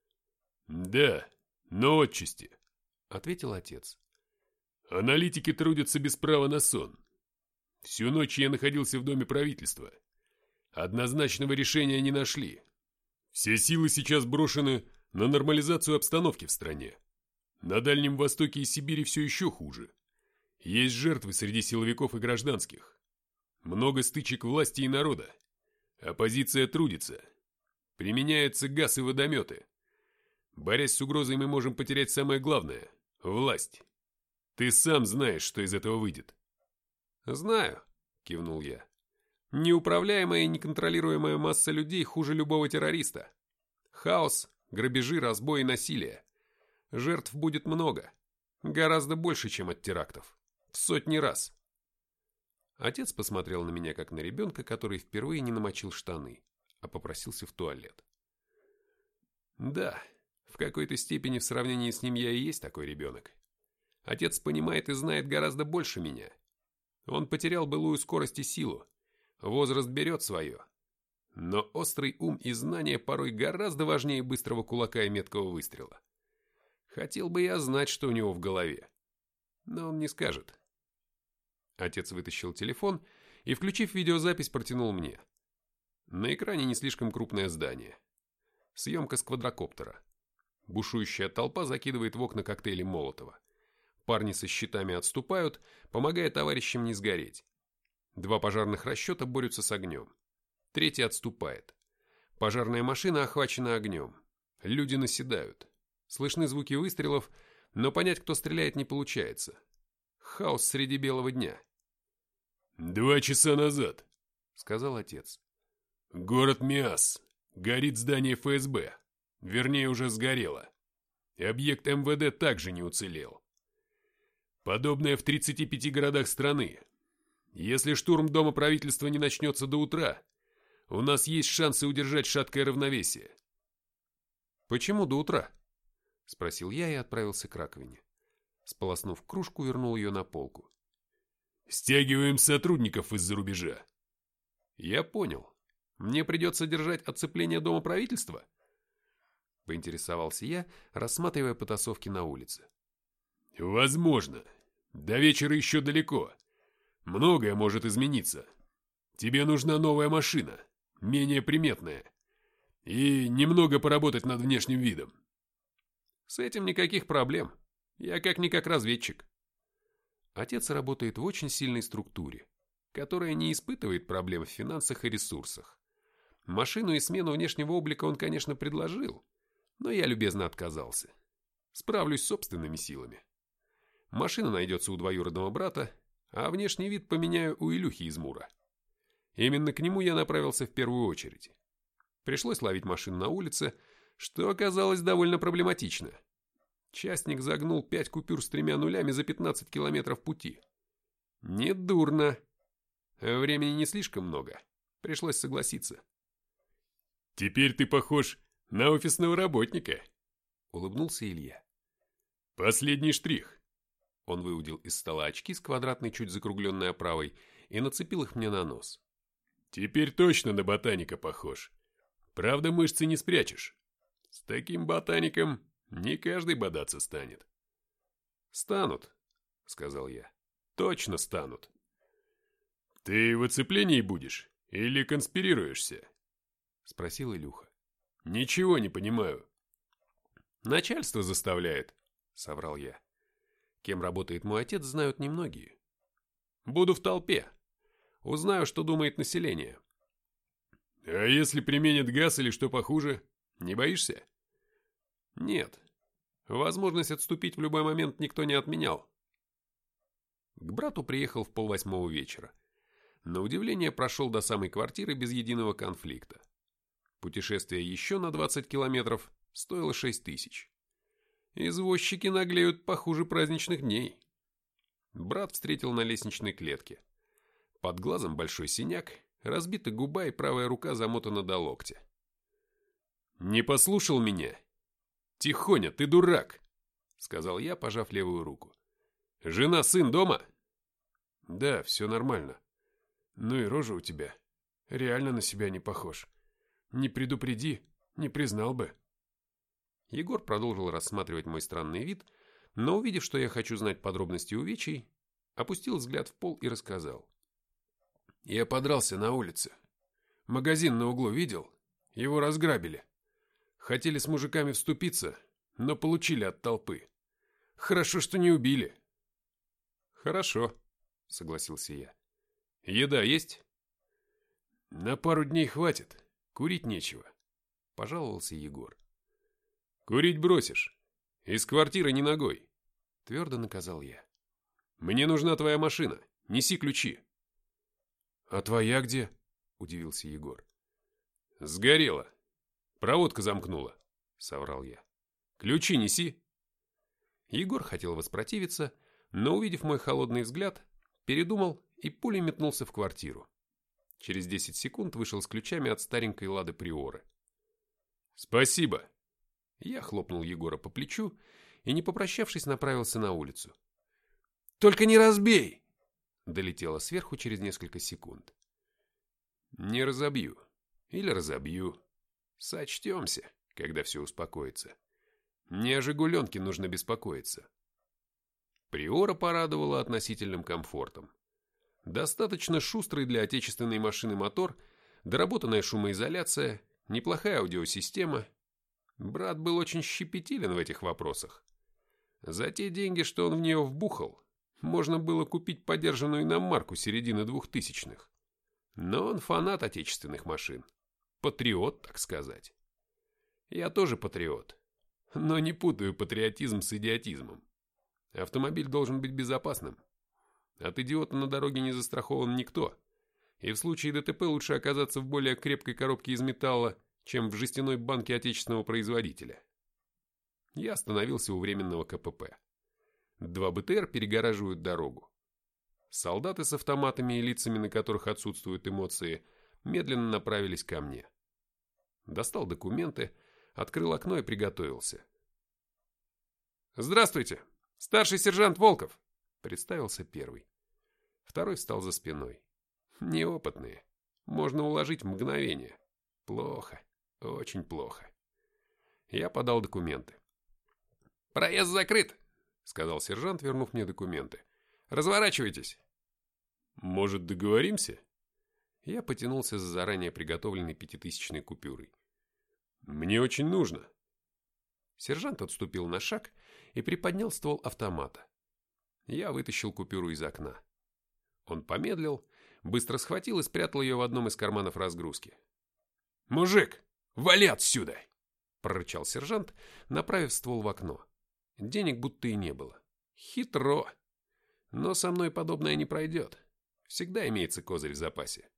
«Да, но отчасти», — ответил отец. «Аналитики трудятся без права на сон. Всю ночь я находился в доме правительства. Однозначного решения не нашли. Все силы сейчас брошены на нормализацию обстановки в стране. На Дальнем Востоке и Сибири все еще хуже. Есть жертвы среди силовиков и гражданских. Много стычек власти и народа. Оппозиция трудится. Применяются газ и водометы. Борясь с угрозой, мы можем потерять самое главное – власть. Ты сам знаешь, что из этого выйдет». «Знаю», – кивнул я. «Неуправляемая и неконтролируемая масса людей хуже любого террориста. Хаос, грабежи, разбой и насилие. Жертв будет много. Гораздо больше, чем от терактов. В сотни раз». Отец посмотрел на меня, как на ребенка, который впервые не намочил штаны, а попросился в туалет. Да, в какой-то степени в сравнении с ним я и есть такой ребенок. Отец понимает и знает гораздо больше меня. Он потерял былую скорость и силу. Возраст берет свое. Но острый ум и знания порой гораздо важнее быстрого кулака и меткого выстрела. Хотел бы я знать, что у него в голове. Но он не скажет. Отец вытащил телефон и, включив видеозапись, протянул мне. На экране не слишком крупное здание. Съемка с квадрокоптера. Бушующая толпа закидывает в окна коктейли Молотова. Парни со щитами отступают, помогая товарищам не сгореть. 2 пожарных расчета борются с огнем. 3-й отступает. Пожарная машина охвачена огнем. Люди наседают. Слышны звуки выстрелов, но понять, кто стреляет, не получается. Хаос среди белого дня. 2 часа назад, — сказал отец. Город Миас. Горит здание ФСБ. Вернее, уже сгорело. Объект МВД также не уцелел. Подобное в 35 городах страны. Если штурм Дома правительства не начнется до утра, у нас есть шансы удержать шаткое равновесие. «Почему до утра?» — спросил я и отправился к раковине. Сполоснув кружку, вернул ее на полку. «Стягиваем сотрудников из-за рубежа». «Я понял. Мне придется держать оцепление Дома правительства?» Поинтересовался я, рассматривая потасовки на улице. «Возможно. До вечера еще далеко. Многое может измениться. Тебе нужна новая машина, менее приметная. И немного поработать над внешним видом». «С этим никаких проблем. Я как-никак разведчик». Отец работает в очень сильной структуре, которая не испытывает проблем в финансах и ресурсах. Машину и смену внешнего облика он, конечно, предложил, но я любезно отказался. Справлюсь собственными силами. Машина найдется у двоюродного брата, а внешний вид поменяю у Илюхи из Мура. Именно к нему я направился в первую очередь. Пришлось ловить машину на улице, что оказалось довольно проблематично. Частник загнул 5 купюр с 3 нулями за 15 километров пути. Недурно. Времени не слишком много. Пришлось согласиться. «Теперь ты похож на офисного работника», — улыбнулся Илья. «Последний штрих». Он выудил из стола очки с квадратной, чуть закругленной оправой и нацепил их мне на нос. «Теперь точно на ботаника похож. Правда, мышцы не спрячешь. С таким ботаником не каждый бодаться станет». «Станут», — сказал я. «Точно станут». «Ты в оцеплении будешь или конспирируешься?» — спросил Илюха. «Ничего не понимаю». «Начальство заставляет», — соврал я. Кем работает мой отец, знают немногие. «Буду в толпе. Узнаю, что думает население». «А если применят газ или что похуже, не боишься?» «Нет. Возможность отступить в любой момент никто не отменял». К брату приехал в 7:30 вечера. На удивление прошел до самой квартиры без единого конфликта. Путешествие еще на 20 километров стоило 6000. Извозчики наглеют похуже праздничных дней. Брат встретил на лестничной клетке. Под глазом большой синяк, разбита губа и правая рука замотана до локтя. «Не послушал меня? Тихоня, ты дурак!» — сказал я, пожав левую руку. «Жена, сын дома?» «Да, все нормально. Ну и рожа у тебя. Реально на себя не похож. Не предупреди, не признал бы». Егор продолжил рассматривать мой странный вид, но, увидев, что я хочу знать подробности увечий, опустил взгляд в пол и рассказал. «Я подрался на улице. Магазин на углу видел? Его разграбили. Хотели с мужиками вступиться, но получили от толпы. Хорошо, что не убили». «Хорошо», — согласился я. «Еда есть?» «На пару дней хватит. Курить нечего», — пожаловался Егор. «Курить бросишь. Из квартиры не ногой», — твердо наказал я. «Мне нужна твоя машина. Неси ключи». «А твоя где?» — удивился Егор. «Сгорела. Проводка замкнула», — соврал я. «Ключи неси». Егор хотел воспротивиться, но, увидев мой холодный взгляд, передумал и пулей метнулся в квартиру. Через 10 секунд вышел с ключами от старенькой Лады Приоры. «Спасибо». Я хлопнул Егора по плечу и, не попрощавшись, направился на улицу. «Только не разбей!» — долетело сверху через несколько секунд. «Не разобью. Или разобью. Сочтемся, когда все успокоится. Не о «Жигуленке» нужно беспокоиться». Приора порадовала относительным комфортом. Достаточно шустрый для отечественной машины мотор, доработанная шумоизоляция, неплохая аудиосистема. Брат был очень щепетилен в этих вопросах. За те деньги, что он в нее вбухал, можно было купить подержанную иномарку середины 2000-х. Но он фанат отечественных машин. Патриот, так сказать. Я тоже патриот, но не путаю патриотизм с идиотизмом. Автомобиль должен быть безопасным. От идиота на дороге не застрахован никто. И в случае ДТП лучше оказаться в более крепкой коробке из металла, чем в жестяной банке отечественного производителя. Я остановился у временного КПП. 2 БТР перегораживают дорогу. Солдаты с автоматами и лицами, на которых отсутствуют эмоции, медленно направились ко мне. Достал документы, открыл окно и приготовился. «Здравствуйте! Старший сержант Волков!» — представился первый. Второй встал за спиной. Неопытные. Можно уложить в мгновение. Плохо. Очень плохо. Я подал документы. «Проезд закрыт!» — сказал сержант, вернув мне документы. «Разворачивайтесь!» «Может, договоримся?» Я потянулся за заранее приготовленной 5000-ной купюрой. «Мне очень нужно». Сержант отступил на шаг и приподнял ствол автомата. Я вытащил купюру из окна. Он помедлил, быстро схватил и спрятал ее в одном из карманов разгрузки. «Мужик, вали отсюда!» — прорычал сержант, направив ствол в окно. Денег будто и не было. Хитро. Но со мной подобное не пройдет. Всегда имеется козырь в запасе.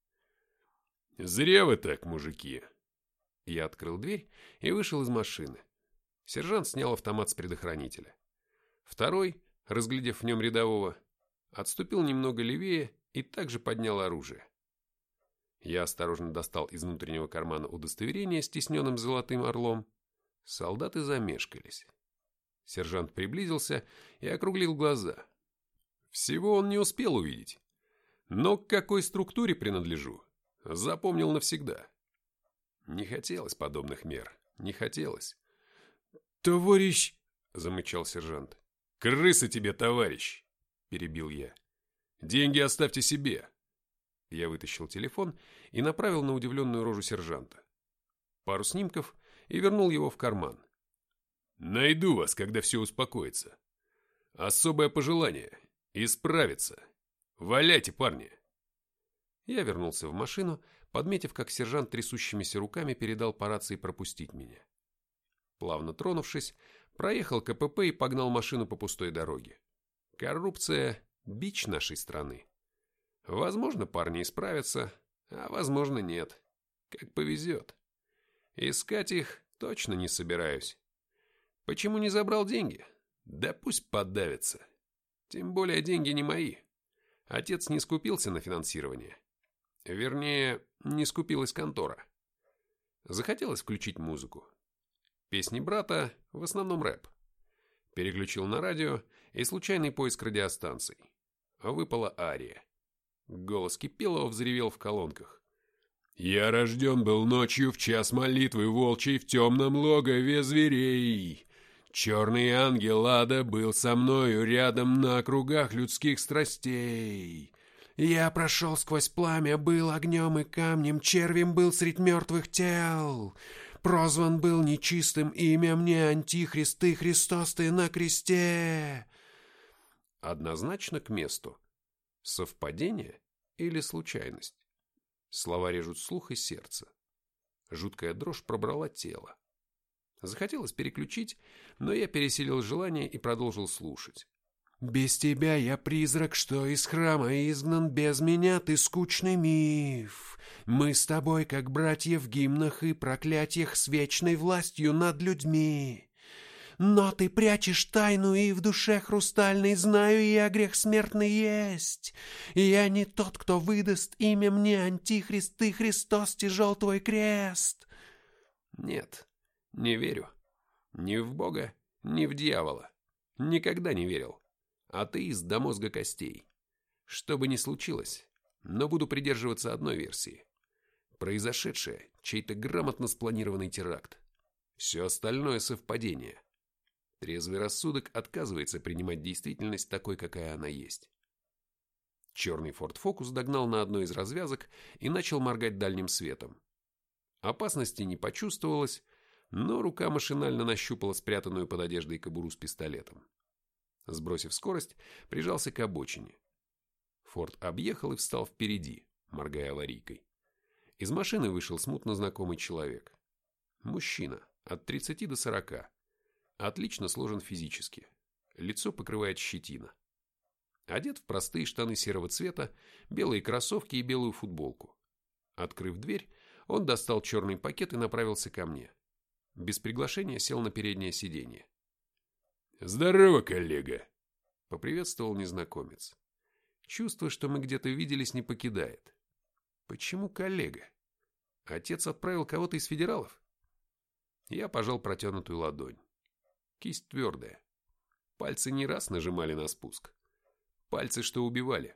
«Зря вы так, мужики!» Я открыл дверь и вышел из машины. Сержант снял автомат с предохранителя. Второй, разглядев в нем рядового, отступил немного левее и также поднял оружие. Я осторожно достал из внутреннего кармана удостоверение с тисненным золотым орлом. Солдаты замешкались. Сержант приблизился и округлил глаза. Всего он не успел увидеть. Но к какой структуре принадлежу, запомнил навсегда. Не хотелось подобных мер, не хотелось. «Товарищ!» — замычал сержант. «Крыса тебе, товарищ!» — перебил я. «Деньги оставьте себе!» Я вытащил телефон и направил на удивленную рожу сержанта. Пару снимков и вернул его в карман. Найду вас, когда все успокоится. Особое пожелание – исправиться. Валяйте, парни. Я вернулся в машину, подметив, как сержант трясущимися руками передал по рации пропустить меня. Плавно тронувшись, проехал КПП и погнал машину по пустой дороге. Коррупция – бич нашей страны. Возможно, парни исправятся, а возможно, нет. Как повезет. Искать их точно не собираюсь. Почему не забрал деньги? Да пусть подавятся. Тем более деньги не мои. Отец не скупился на финансирование. Вернее, не скупилась контора. Захотелось включить музыку. Песни брата, в основном рэп. Переключил на радио и случайный поиск радиостанций. Выпала ария. Голос Кипелова взревел в колонках. «Я рожден был ночью в час молитвы волчьей в темном логове зверей. Черный ангел ада был со мною рядом на кругах людских страстей. Я прошел сквозь пламя, был огнем и камнем, червем был средь мертвых тел. Прозван был нечистым имя мне Антихрист, ты Христос, ты на кресте». Однозначно к месту. Совпадение или случайность? Слова режут слух и сердце. Жуткая дрожь пробрала тело. Захотелось переключить, но я пересилил желание и продолжил слушать. «Без тебя я призрак, что из храма изгнан, без меня ты скучный миф. Мы с тобой, как братья в гимнах и проклятиях, с вечной властью над людьми. Но ты прячешь тайну, и в душе хрустальной знаю я, грех смертный есть. И я не тот, кто выдаст имя мне, Антихрист, ты Христос, тяжел твой крест». Нет, не верю. Ни в Бога, ни в дьявола. Никогда не верил. Атеист до мозга костей. Что бы ни случилось, но буду придерживаться одной версии. Произошедшее – чей-то грамотно спланированный теракт. Все остальное – совпадение. Трезвый рассудок отказывается принимать действительность такой, какая она есть. Черный Ford Focus догнал на одной из развязок и начал моргать дальним светом. Опасности не почувствовалось, но рука машинально нащупала спрятанную под одеждой кобуру с пистолетом. Сбросив скорость, прижался к обочине. Форд объехал и встал впереди, моргая аварийкой. Из машины вышел смутно знакомый человек. Мужчина, от 30 до 40. Отлично сложен физически. Лицо покрывает щетина. Одет в простые штаны серого цвета, белые кроссовки и белую футболку. Открыв дверь, он достал черный пакет и направился ко мне. Без приглашения сел на переднее сиденье. «Здорово, коллега!» — поприветствовал незнакомец. Чувство, что мы где-то виделись, не покидает. Почему коллега? Отец отправил кого-то из федералов? Я пожал протянутую ладонь. Кисть твердая. Пальцы не раз нажимали на спуск. Пальцы, что убивали.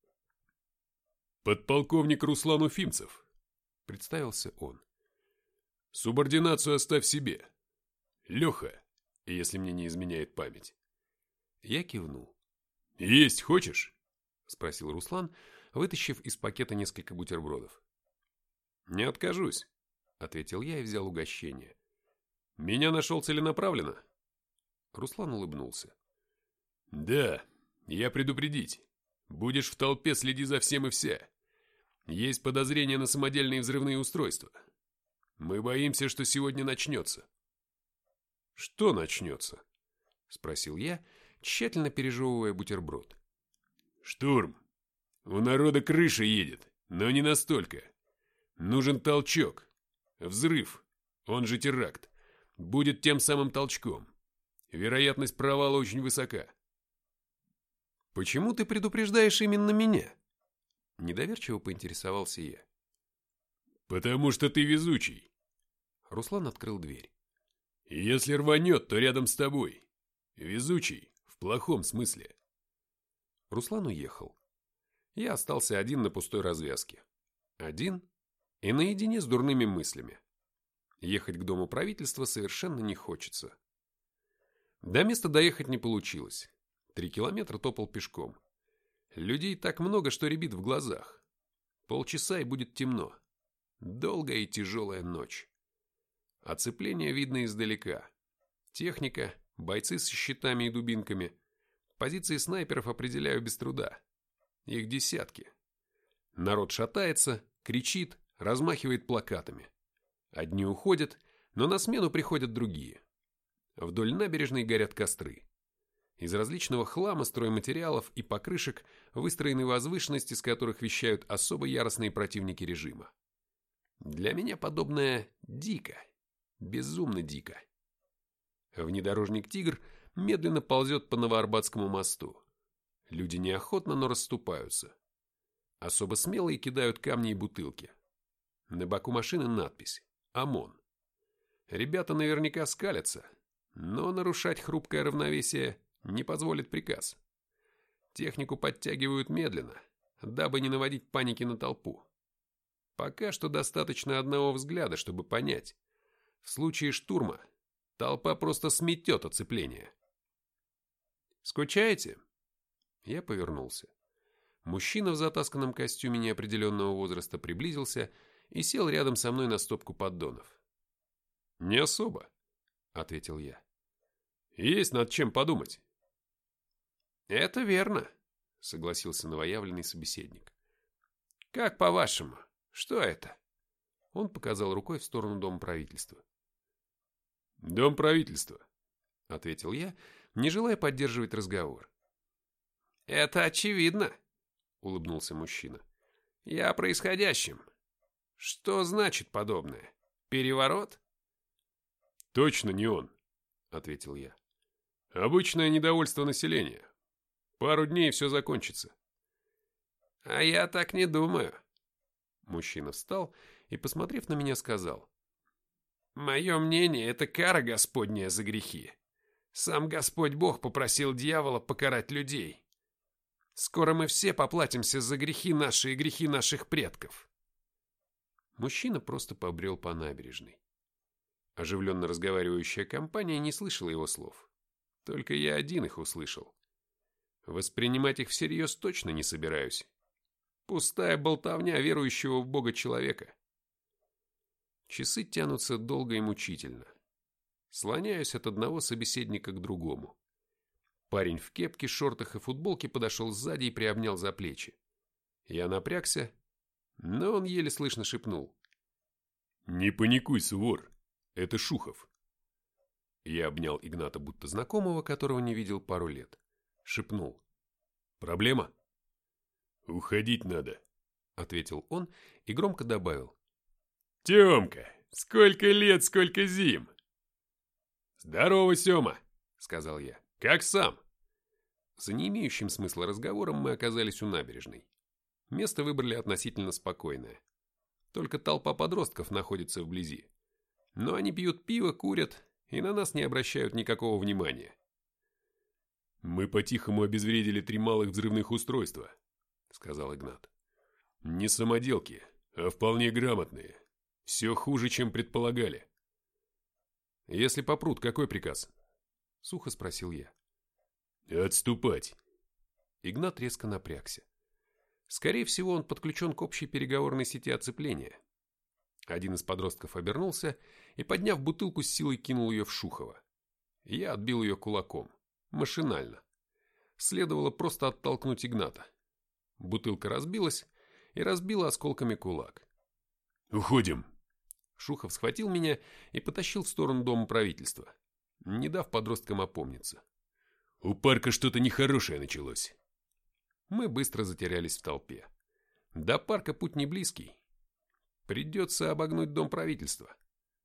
«Подполковник Руслан Уфимцев», — представился он. «Субординацию оставь себе. Леха, если мне не изменяет память». Я кивнул. «Есть хочешь?» — спросил Руслан, вытащив из пакета несколько бутербродов. «Не откажусь», — ответил я и взял угощение. «Меня нашел целенаправленно?» Руслан улыбнулся. «Да, я предупредить. Будешь в толпе, следи за всем и вся. Есть подозрения на самодельные взрывные устройства. Мы боимся, что сегодня начнется». «Что начнется?» — спросил я, тщательно пережевывая бутерброд. «Штурм. У народа крыша едет, но не настолько. Нужен толчок. Взрыв, он же теракт, будет тем самым толчком. Вероятность провала очень высока». «Почему ты предупреждаешь именно меня?» Недоверчиво поинтересовался я. «Потому что ты везучий». Руслан открыл дверь. «Если рванет, то рядом с тобой. Везучий в плохом смысле». Руслан уехал. Я остался один на пустой развязке. Один и наедине с дурными мыслями. Ехать к дому правительства совершенно не хочется. До места доехать не получилось. 3 километра топал пешком. Людей так много, что рябит в глазах. Полчаса и будет темно. Долгая и тяжелая ночь. Оцепление видно издалека. Техника, бойцы с щитами и дубинками. Позиции снайперов определяю без труда. Их десятки. Народ шатается, кричит, размахивает плакатами. Одни уходят, но на смену приходят другие. Вдоль набережной горят костры. Из различного хлама, стройматериалов и покрышек выстроены возвышенности, с которых вещают особо яростные противники режима. Для меня подобное дико, безумно дико. Внедорожник «Тигр» медленно ползет по Новоарбатскому мосту. Люди неохотно, но расступаются. Особо смелые кидают камни и бутылки. На боку машины надпись «ОМОН». Ребята наверняка скалятся, но нарушать хрупкое равновесие не позволит приказ. Технику подтягивают медленно, дабы не наводить паники на толпу. Пока что достаточно одного взгляда, чтобы понять. В случае штурма толпа просто сметет оцепление. «Скучаете?» Я повернулся. Мужчина в затасканном костюме неопределенного возраста приблизился и сел рядом со мной на стопку поддонов. «Не особо», — ответил я. «Есть над чем подумать». «Это верно», — согласился новоявленный собеседник. «Как по-вашему, что это?» Он показал рукой в сторону Дома правительства. «Дом правительства», — ответил я, не желая поддерживать разговор. «Это очевидно», — улыбнулся мужчина. «Я о происходящем. Что значит подобное? Переворот?» «Точно не он», — ответил я. «Обычное недовольство населения. Пару дней и все закончится». «А я так не думаю». Мужчина встал и, посмотрев на меня, сказал. «Мое мнение, это кара Господняя за грехи. Сам Господь Бог попросил дьявола покарать людей. Скоро мы все поплатимся за грехи наши и грехи наших предков». Мужчина просто побрел по набережной. Оживленно разговаривающая компания не слышала его слов. Только я один их услышал. Воспринимать их всерьез точно не собираюсь. Пустая болтовня верующего в Бога человека. Часы тянутся долго и мучительно. Слоняюсь от одного собеседника к другому. Парень в кепке, шортах и футболке подошел сзади и приобнял за плечи. Я напрягся, но он еле слышно шепнул. «Не паникуй, Сувор, это Шухов». Я обнял Игната, будто знакомого, которого не видел пару лет. Шепнул. «Проблема?» «Уходить надо», — ответил он и громко добавил. «Темка, сколько лет, сколько зим!» «Здорово, Сема», — сказал я. «Как сам?» За не имеющим смысла разговором мы оказались у набережной. Место выбрали относительно спокойное. Только толпа подростков находится вблизи. Но они пьют пиво, курят и на нас не обращают никакого внимания. «Мы по-тихому обезвредили 3 малых взрывных устройства», — сказал Игнат. «Не самоделки, а вполне грамотные. Все хуже, чем предполагали». «Если попрут, какой приказ?» — сухо спросил я. «Отступать». Игнат резко напрягся. Скорее всего, он подключен к общей переговорной сети оцепления. Один из подростков обернулся и, подняв бутылку, с силой кинул ее в Шухова. Я отбил ее кулаком. Машинально. Следовало просто оттолкнуть Игната. Бутылка разбилась и разбила осколками кулак. «Уходим!» Шухов схватил меня и потащил в сторону Дома правительства, не дав подросткам опомниться. «У парка что-то нехорошее началось». Мы быстро затерялись в толпе. До парка путь не близкий. Придется обогнуть Дом правительства.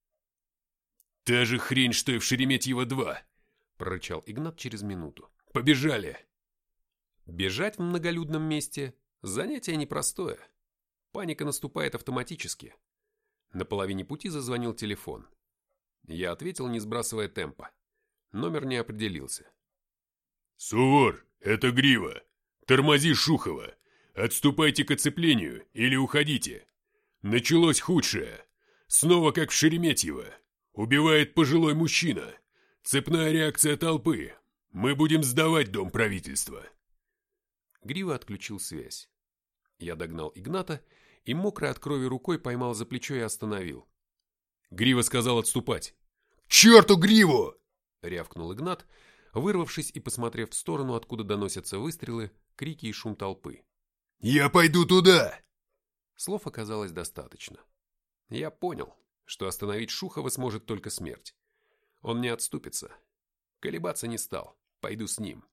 «Та же хрень, что и в Шереметьево-2!» — прорычал Игнат через минуту. «Побежали!» Бежать в многолюдном месте — занятие непростое. Паника наступает автоматически. На половине пути зазвонил телефон. Я ответил, не сбрасывая темпа. Номер не определился. «Сувор, это Грива. Тормози Шухова. Отступайте к оцеплению или уходите. Началось худшее. Снова как в Шереметьево. Убивает пожилой мужчина. Цепная реакция толпы. Мы будем сдавать Дом правительства». Грива отключил связь. Я догнал Игната и мокрой от крови рукой поймал за плечо и остановил. Грива сказал отступать. «К черту Гриву!» — рявкнул Игнат, вырвавшись и посмотрев в сторону, откуда доносятся выстрелы, крики и шум толпы. «Я пойду туда!» Слов оказалось достаточно. Я понял, что остановить Шухова сможет только смерть. Он не отступится. Колебаться не стал. Пойду с ним.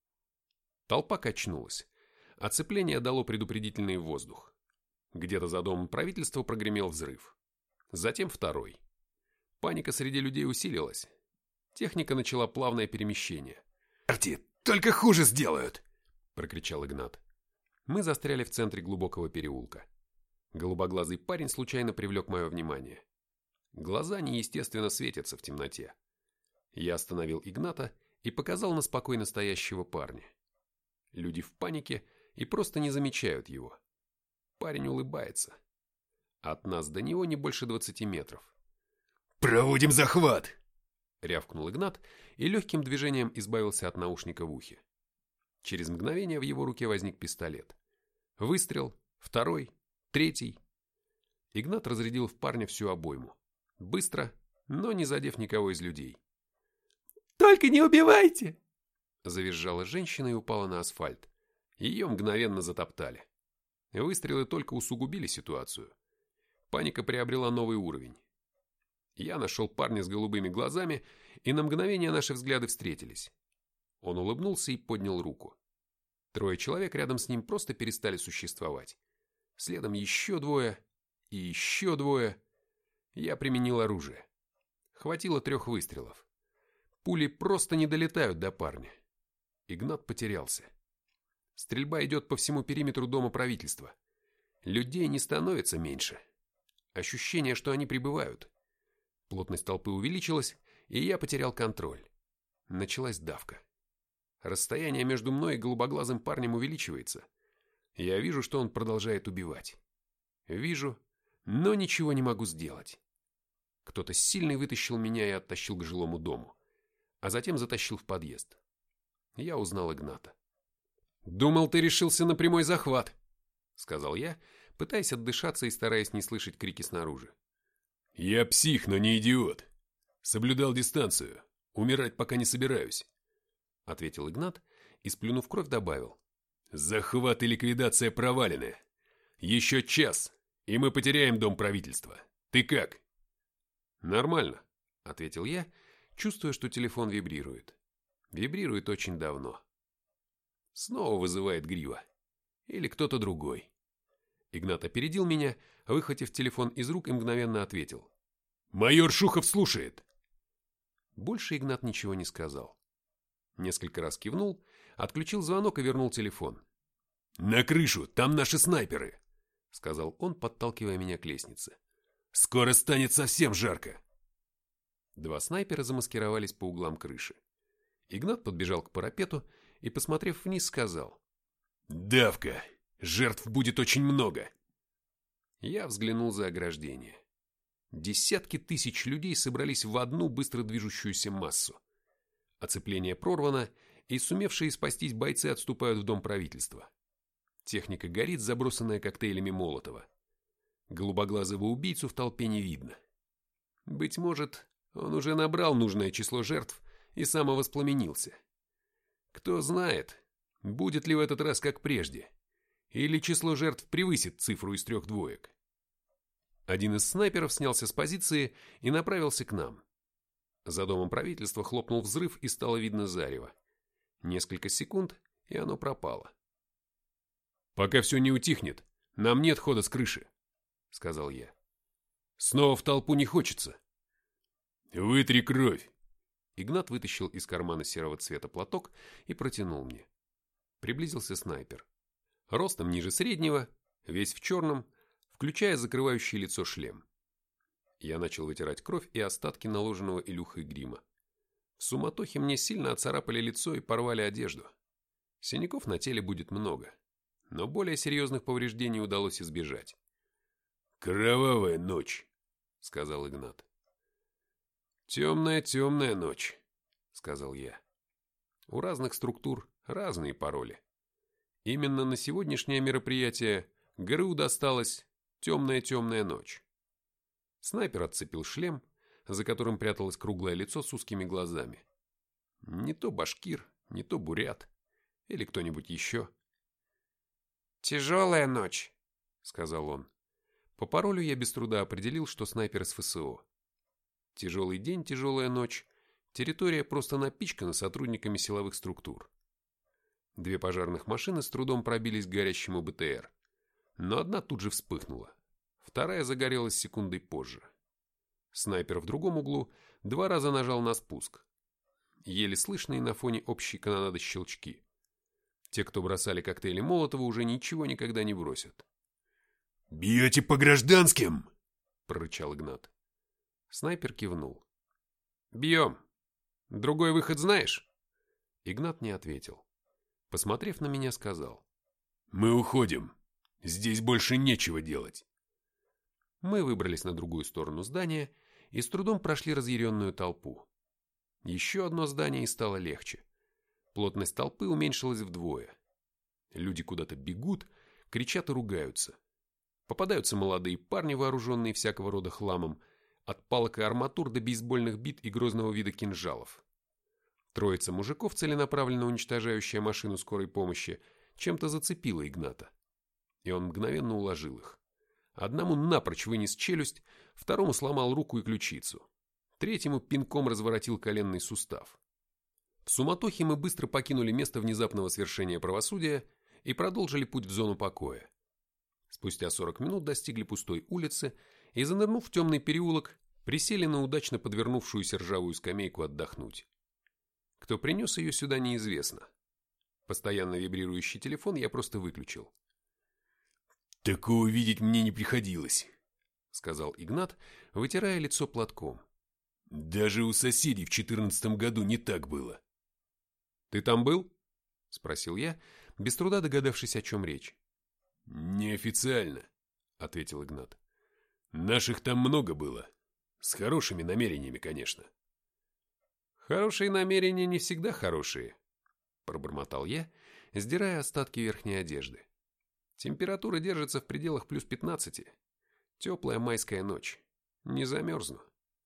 Толпа качнулась. Оцепление дало предупредительный воздух. Где-то за домом правительства прогремел взрыв. Затем второй. Паника среди людей усилилась. Техника начала плавное перемещение. «Арти, только хуже сделают!» — прокричал Игнат. Мы застряли в центре глубокого переулка. Голубоглазый парень случайно привлек мое внимание. Глаза неестественно светятся в темноте. Я остановил Игната и показал на спокойно стоящего парня. Люди в панике и просто не замечают его. Парень улыбается. От нас до него не больше 20 метров. «Проводим захват!» — рявкнул Игнат и легким движением избавился от наушника в ухе. Через мгновение в его руке возник пистолет. Выстрел, второй, третий. Игнат разрядил в парня всю обойму. Быстро, но не задев никого из людей. «Только не убивайте!» Завизжала женщина и упала на асфальт. Ее мгновенно затоптали. Выстрелы только усугубили ситуацию. Паника приобрела новый уровень. Я нашел парня с голубыми глазами, и на мгновение наши взгляды встретились. Он улыбнулся и поднял руку. Трое человек рядом с ним просто перестали существовать. Следом еще двое и еще двое. Я применил оружие. Хватило 3 выстрелов. Пули просто не долетают до парня. Игнат потерялся. Стрельба идет по всему периметру дома правительства. Людей не становится меньше. Ощущение, что они прибывают. Плотность толпы увеличилась, и я потерял контроль. Началась давка. Расстояние между мной и голубоглазым парнем увеличивается. Я вижу, что он продолжает убивать. Вижу, но ничего не могу сделать. Кто-то сильный вытащил меня и оттащил к жилому дому, а затем затащил в подъезд. Я узнал Игната. «Думал, ты решился на прямой захват», — сказал я, пытаясь отдышаться и стараясь не слышать крики снаружи. «Я псих, но не идиот. Соблюдал дистанцию. Умирать пока не собираюсь», — ответил Игнат и, сплюнув кровь, добавил. «Захват и ликвидация провалены. Еще час, и мы потеряем дом правительства. Ты как?» «Нормально», — ответил я, чувствуя, что телефон вибрирует. Вибрирует очень давно. Снова вызывает Грива. Или кто-то другой. Игнат опередил меня, выхватив телефон из рук и мгновенно ответил. «Майор Шухов слушает». Больше Игнат ничего не сказал. Несколько раз кивнул, отключил звонок и вернул телефон. «На крышу, там наши снайперы», — сказал он, подталкивая меня к лестнице. «Скоро станет совсем жарко». 2 снайпера замаскировались по углам крыши. Игнат подбежал к парапету и, посмотрев вниз, сказал. «Давка. Жертв будет очень много». Я взглянул за ограждение. Десятки тысяч людей собрались в одну быстро движущуюся массу. Оцепление прорвано, и сумевшие спастись бойцы отступают в дом правительства. Техника горит, забросанная коктейлями Молотова. Голубоглазого убийцу в толпе не видно. Быть может, он уже набрал нужное число жертв и самовоспламенился. Кто знает, будет ли в этот раз как прежде, или число жертв превысит цифру из 3 двоек. Один из снайперов снялся с позиции и направился к нам. За домом правительства хлопнул взрыв, и стало видно зарево. Несколько секунд, и оно пропало. «Пока все не утихнет, нам нет хода с крыши», — сказал я. «Снова в толпу не хочется». «Вытри кровь». Игнат вытащил из кармана серого цвета платок и протянул мне. Приблизился снайпер. Ростом ниже среднего, весь в черном, включая закрывающий лицо шлем. Я начал вытирать кровь и остатки наложенного Илюхой грима. В суматохе мне сильно оцарапали лицо и порвали одежду. Синяков на теле будет много, но более серьезных повреждений удалось избежать. «Кровавая ночь», — сказал Игнат. «Темная ночь», — сказал я. У разных структур разные пароли. Именно на сегодняшнее мероприятие ГРУ досталось Темная-темная ночь. Снайпер отцепил шлем, за которым пряталось круглое лицо с узкими глазами. Не то башкир, не то бурят. Или кто-нибудь еще. «Тяжелая ночь», — сказал он. По паролю я без труда определил, что снайпер из ФСО. Тяжелый день, тяжелая ночь. Территория просто напичкана сотрудниками силовых структур. 2 пожарных машины с трудом пробились к горящему БТР. Но одна тут же вспыхнула. Вторая загорелась секундой позже. Снайпер в другом углу 2 раза нажал на спуск. Еле слышные на фоне общей канонады щелчки. Те, кто бросали коктейли Молотова, уже ничего никогда не бросят. «Бьете по гражданским?» – прорычал Игнат. Снайпер кивнул. «Бьем. Другой выход знаешь?» Игнат не ответил. Посмотрев на меня, сказал. «Мы уходим. Здесь больше нечего делать». Мы выбрались на другую сторону здания и с трудом прошли разъяренную толпу. Еще одно здание и стало легче. Плотность толпы уменьшилась вдвое. Люди куда-то бегут, кричат и ругаются. Попадаются молодые парни, вооруженные всякого рода хламом, от палок и арматур до бейсбольных бит и грозного вида кинжалов. Троица мужиков, целенаправленно уничтожающая машину скорой помощи, чем-то зацепила Игната. И он мгновенно уложил их. Одному напрочь вынес челюсть, второму сломал руку и ключицу. Третьему пинком разворотил коленный сустав. В суматохе мы быстро покинули место внезапного свершения правосудия и продолжили путь в зону покоя. Спустя 40 минут достигли пустой улицы и, занырнув в темный переулок, присели на удачно подвернувшуюся ржавую скамейку отдохнуть. Кто принес ее сюда, неизвестно. Постоянно вибрирующий телефон я просто выключил. «Такого видеть мне не приходилось», — сказал Игнат, вытирая лицо платком. «Даже у соседей в 14 году не так было». «Ты там был?» — спросил я, без труда догадавшись, о чем речь. «Неофициально», — ответил Игнат. «Наших там много было. С хорошими намерениями, конечно». «Хорошие намерения не всегда хорошие», — пробормотал я, сдирая остатки верхней одежды. «Температура держится в пределах плюс 15. Теплая майская ночь. Не замерзну».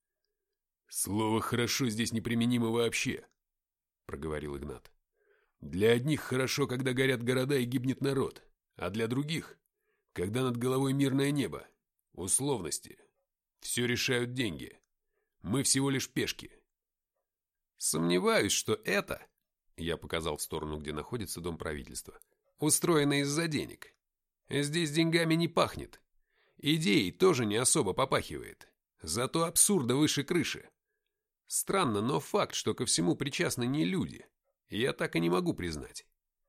«Слово «хорошо» здесь неприменимо вообще», — проговорил Игнат. «Для одних хорошо, когда горят города и гибнет народ, а для других, когда над головой мирное небо, условности. Все решают деньги. Мы всего лишь пешки». «Сомневаюсь, что это, — я показал в сторону, где находится дом правительства, — устроено из-за денег. Здесь деньгами не пахнет. Идеей тоже не особо попахивает. Зато абсурда выше крыши. Странно, но факт, что ко всему причастны не люди, я так и не могу признать».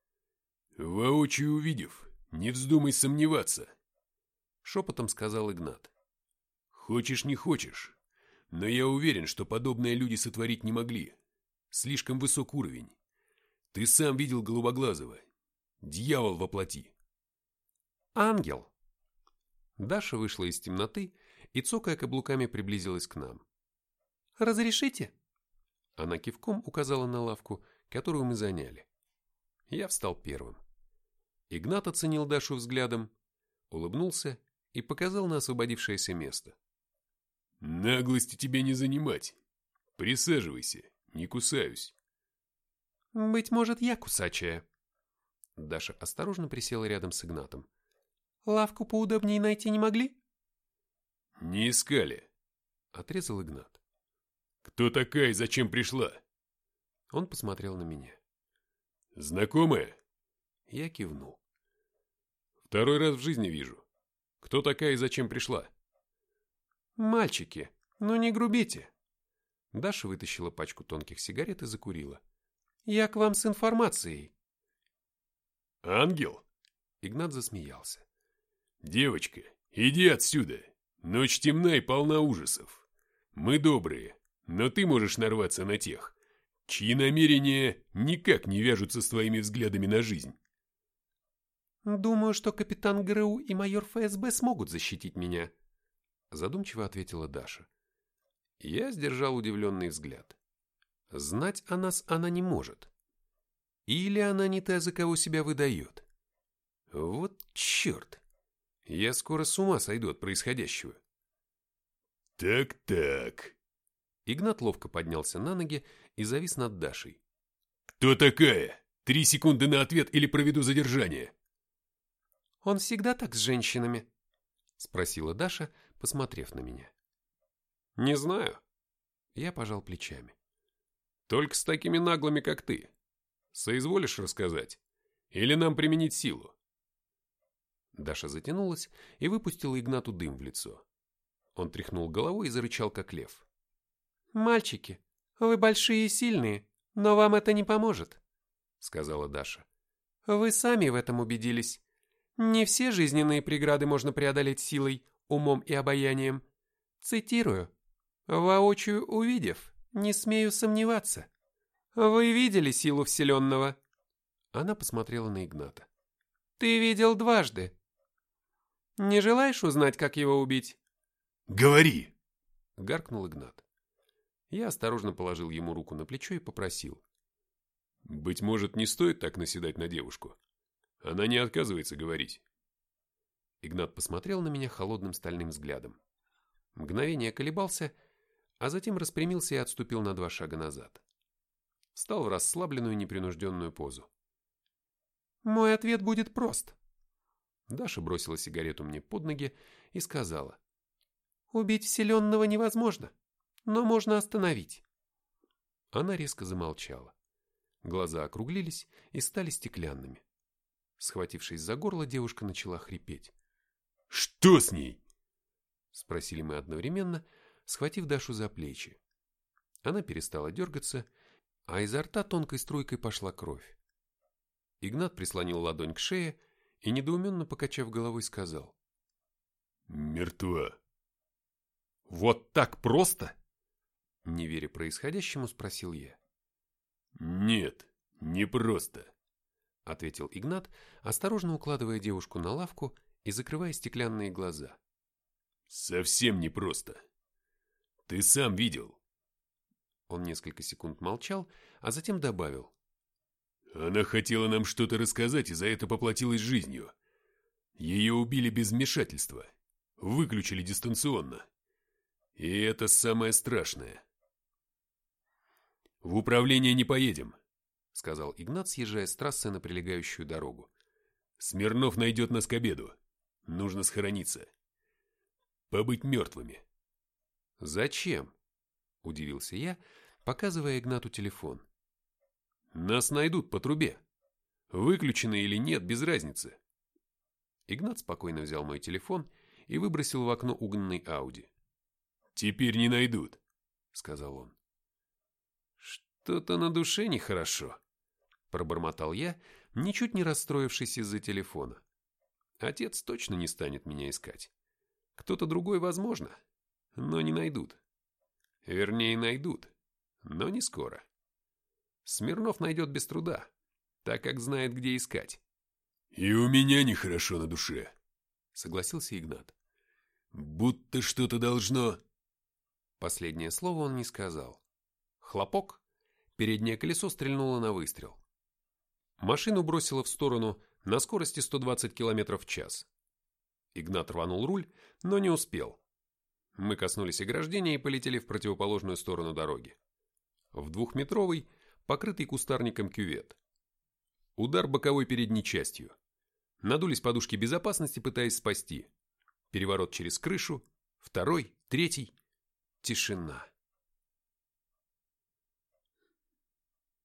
«Воочию увидев, не вздумай сомневаться», — шепотом сказал Игнат. «Хочешь, не хочешь, но я уверен, что подобное люди сотворить не могли. Слишком высок уровень. Ты сам видел Голубоглазого. Дьявол во плоти». «Ангел». Даша вышла из темноты и, цокая каблуками, приблизилась к нам. «Разрешите?» Она кивком указала на лавку, которую мы заняли. Я встал первым. Игнат оценил Дашу взглядом, улыбнулся и показал на освободившееся место. «Наглости тебе не занимать. Присаживайся, не кусаюсь». «Быть может, я кусачая». Даша осторожно присела рядом с Игнатом. «Лавку поудобнее найти не могли?» «Не искали», — отрезал Игнат. «Кто такая и зачем пришла?» Он посмотрел на меня. «Знакомая?» Я кивнул. «Второй раз в жизни вижу. Кто такая и зачем пришла?» «Мальчики, ну не грубите». Даша вытащила пачку тонких сигарет и закурила. «Я к вам с информацией». «Ангел?» Игнат засмеялся. «Девочка, иди отсюда. Ночь темна и полна ужасов. Мы добрые, но ты можешь нарваться на тех, чьи намерения никак не вяжутся с твоими взглядами на жизнь». «Думаю, что капитан ГРУ и майор ФСБ смогут защитить меня», задумчиво ответила Даша. Я сдержал удивленный взгляд. Знать о нас она не может. Или она не та, за кого себя выдает. Вот черт! Я скоро с ума сойду от происходящего. Так. Игнат ловко поднялся на ноги и завис над Дашей. Кто такая? 3 секунды на ответ или проведу задержание. Он всегда так с женщинами? Спросила Даша, посмотрев на меня. Не знаю. Я пожал плечами. Только с такими наглыми, как ты. Соизволишь рассказать? Или нам применить силу? Даша затянулась и выпустила Игнату дым в лицо. Он тряхнул головой и зарычал, как лев. «Мальчики, вы большие и сильные, но вам это не поможет», — сказала Даша. «Вы сами в этом убедились. Не все жизненные преграды можно преодолеть силой, умом и обаянием. Цитирую. Воочию увидев, не смею сомневаться. Вы видели силу Вселенного?» Она посмотрела на Игната. «Ты видел дважды. Не желаешь узнать, как его убить?» «Говори!» — гаркнул Игнат. Я осторожно положил ему руку на плечо и попросил. «Быть может, не стоит так наседать на девушку? Она не отказывается говорить». Игнат посмотрел на меня холодным стальным взглядом. Мгновение колебался, а затем распрямился и отступил на 2 шага назад. Встал в расслабленную непринужденную позу. «Мой ответ будет прост». Даша бросила сигарету мне под ноги и сказала. «Убить Вселенного невозможно, но можно остановить». Она резко замолчала. Глаза округлились и стали стеклянными. Схватившись за горло, девушка начала хрипеть. «Что с ней?» — спросили мы одновременно, схватив Дашу за плечи. Она перестала дергаться, а изо рта тонкой струйкой пошла кровь. Игнат прислонил ладонь к шее и, недоуменно покачав головой, сказал. «Мертва». «Вот так просто?» Не веря происходящему, спросил я. «Нет, не просто», — ответил Игнат, осторожно укладывая девушку на лавку и закрывая стеклянные глаза. «Совсем не просто. Ты сам видел». Он несколько секунд молчал, а затем добавил. «Она хотела нам что-то рассказать и за это поплатилась жизнью. Ее убили без вмешательства, выключили дистанционно. И это самое страшное». «В управление не поедем», — сказал Игнат, съезжая с трассы на прилегающую дорогу. «Смирнов найдет нас к обеду. Нужно схорониться. Побыть мертвыми». «Зачем?» — удивился я, показывая Игнату телефон. «Нас найдут по трубе. Выключено или нет, без разницы». Игнат спокойно взял мой телефон и выбросил в окно угнанной Ауди. «Теперь не найдут», — сказал он. «Что-то на душе нехорошо», — пробормотал я, ничуть не расстроившись из-за телефона. «Отец точно не станет меня искать. Кто-то другой, возможно, но не найдут. Вернее, найдут, но не скоро. Смирнов найдет без труда, так как знает, где искать». «И у меня нехорошо на душе», — согласился Игнат. «Будто что-то должно...» Последнее слово он не сказал. Хлопок. Переднее колесо стрельнуло на выстрел. Машину бросило в сторону на скорости 120 км в час. Игнат рванул руль, но не успел. Мы коснулись ограждения и полетели в противоположную сторону дороги. В 2-метровый, покрытый кустарником кювет. Удар боковой передней частью. Надулись подушки безопасности, пытаясь спасти. Переворот через крышу. 2-й, 3-й. Тишина.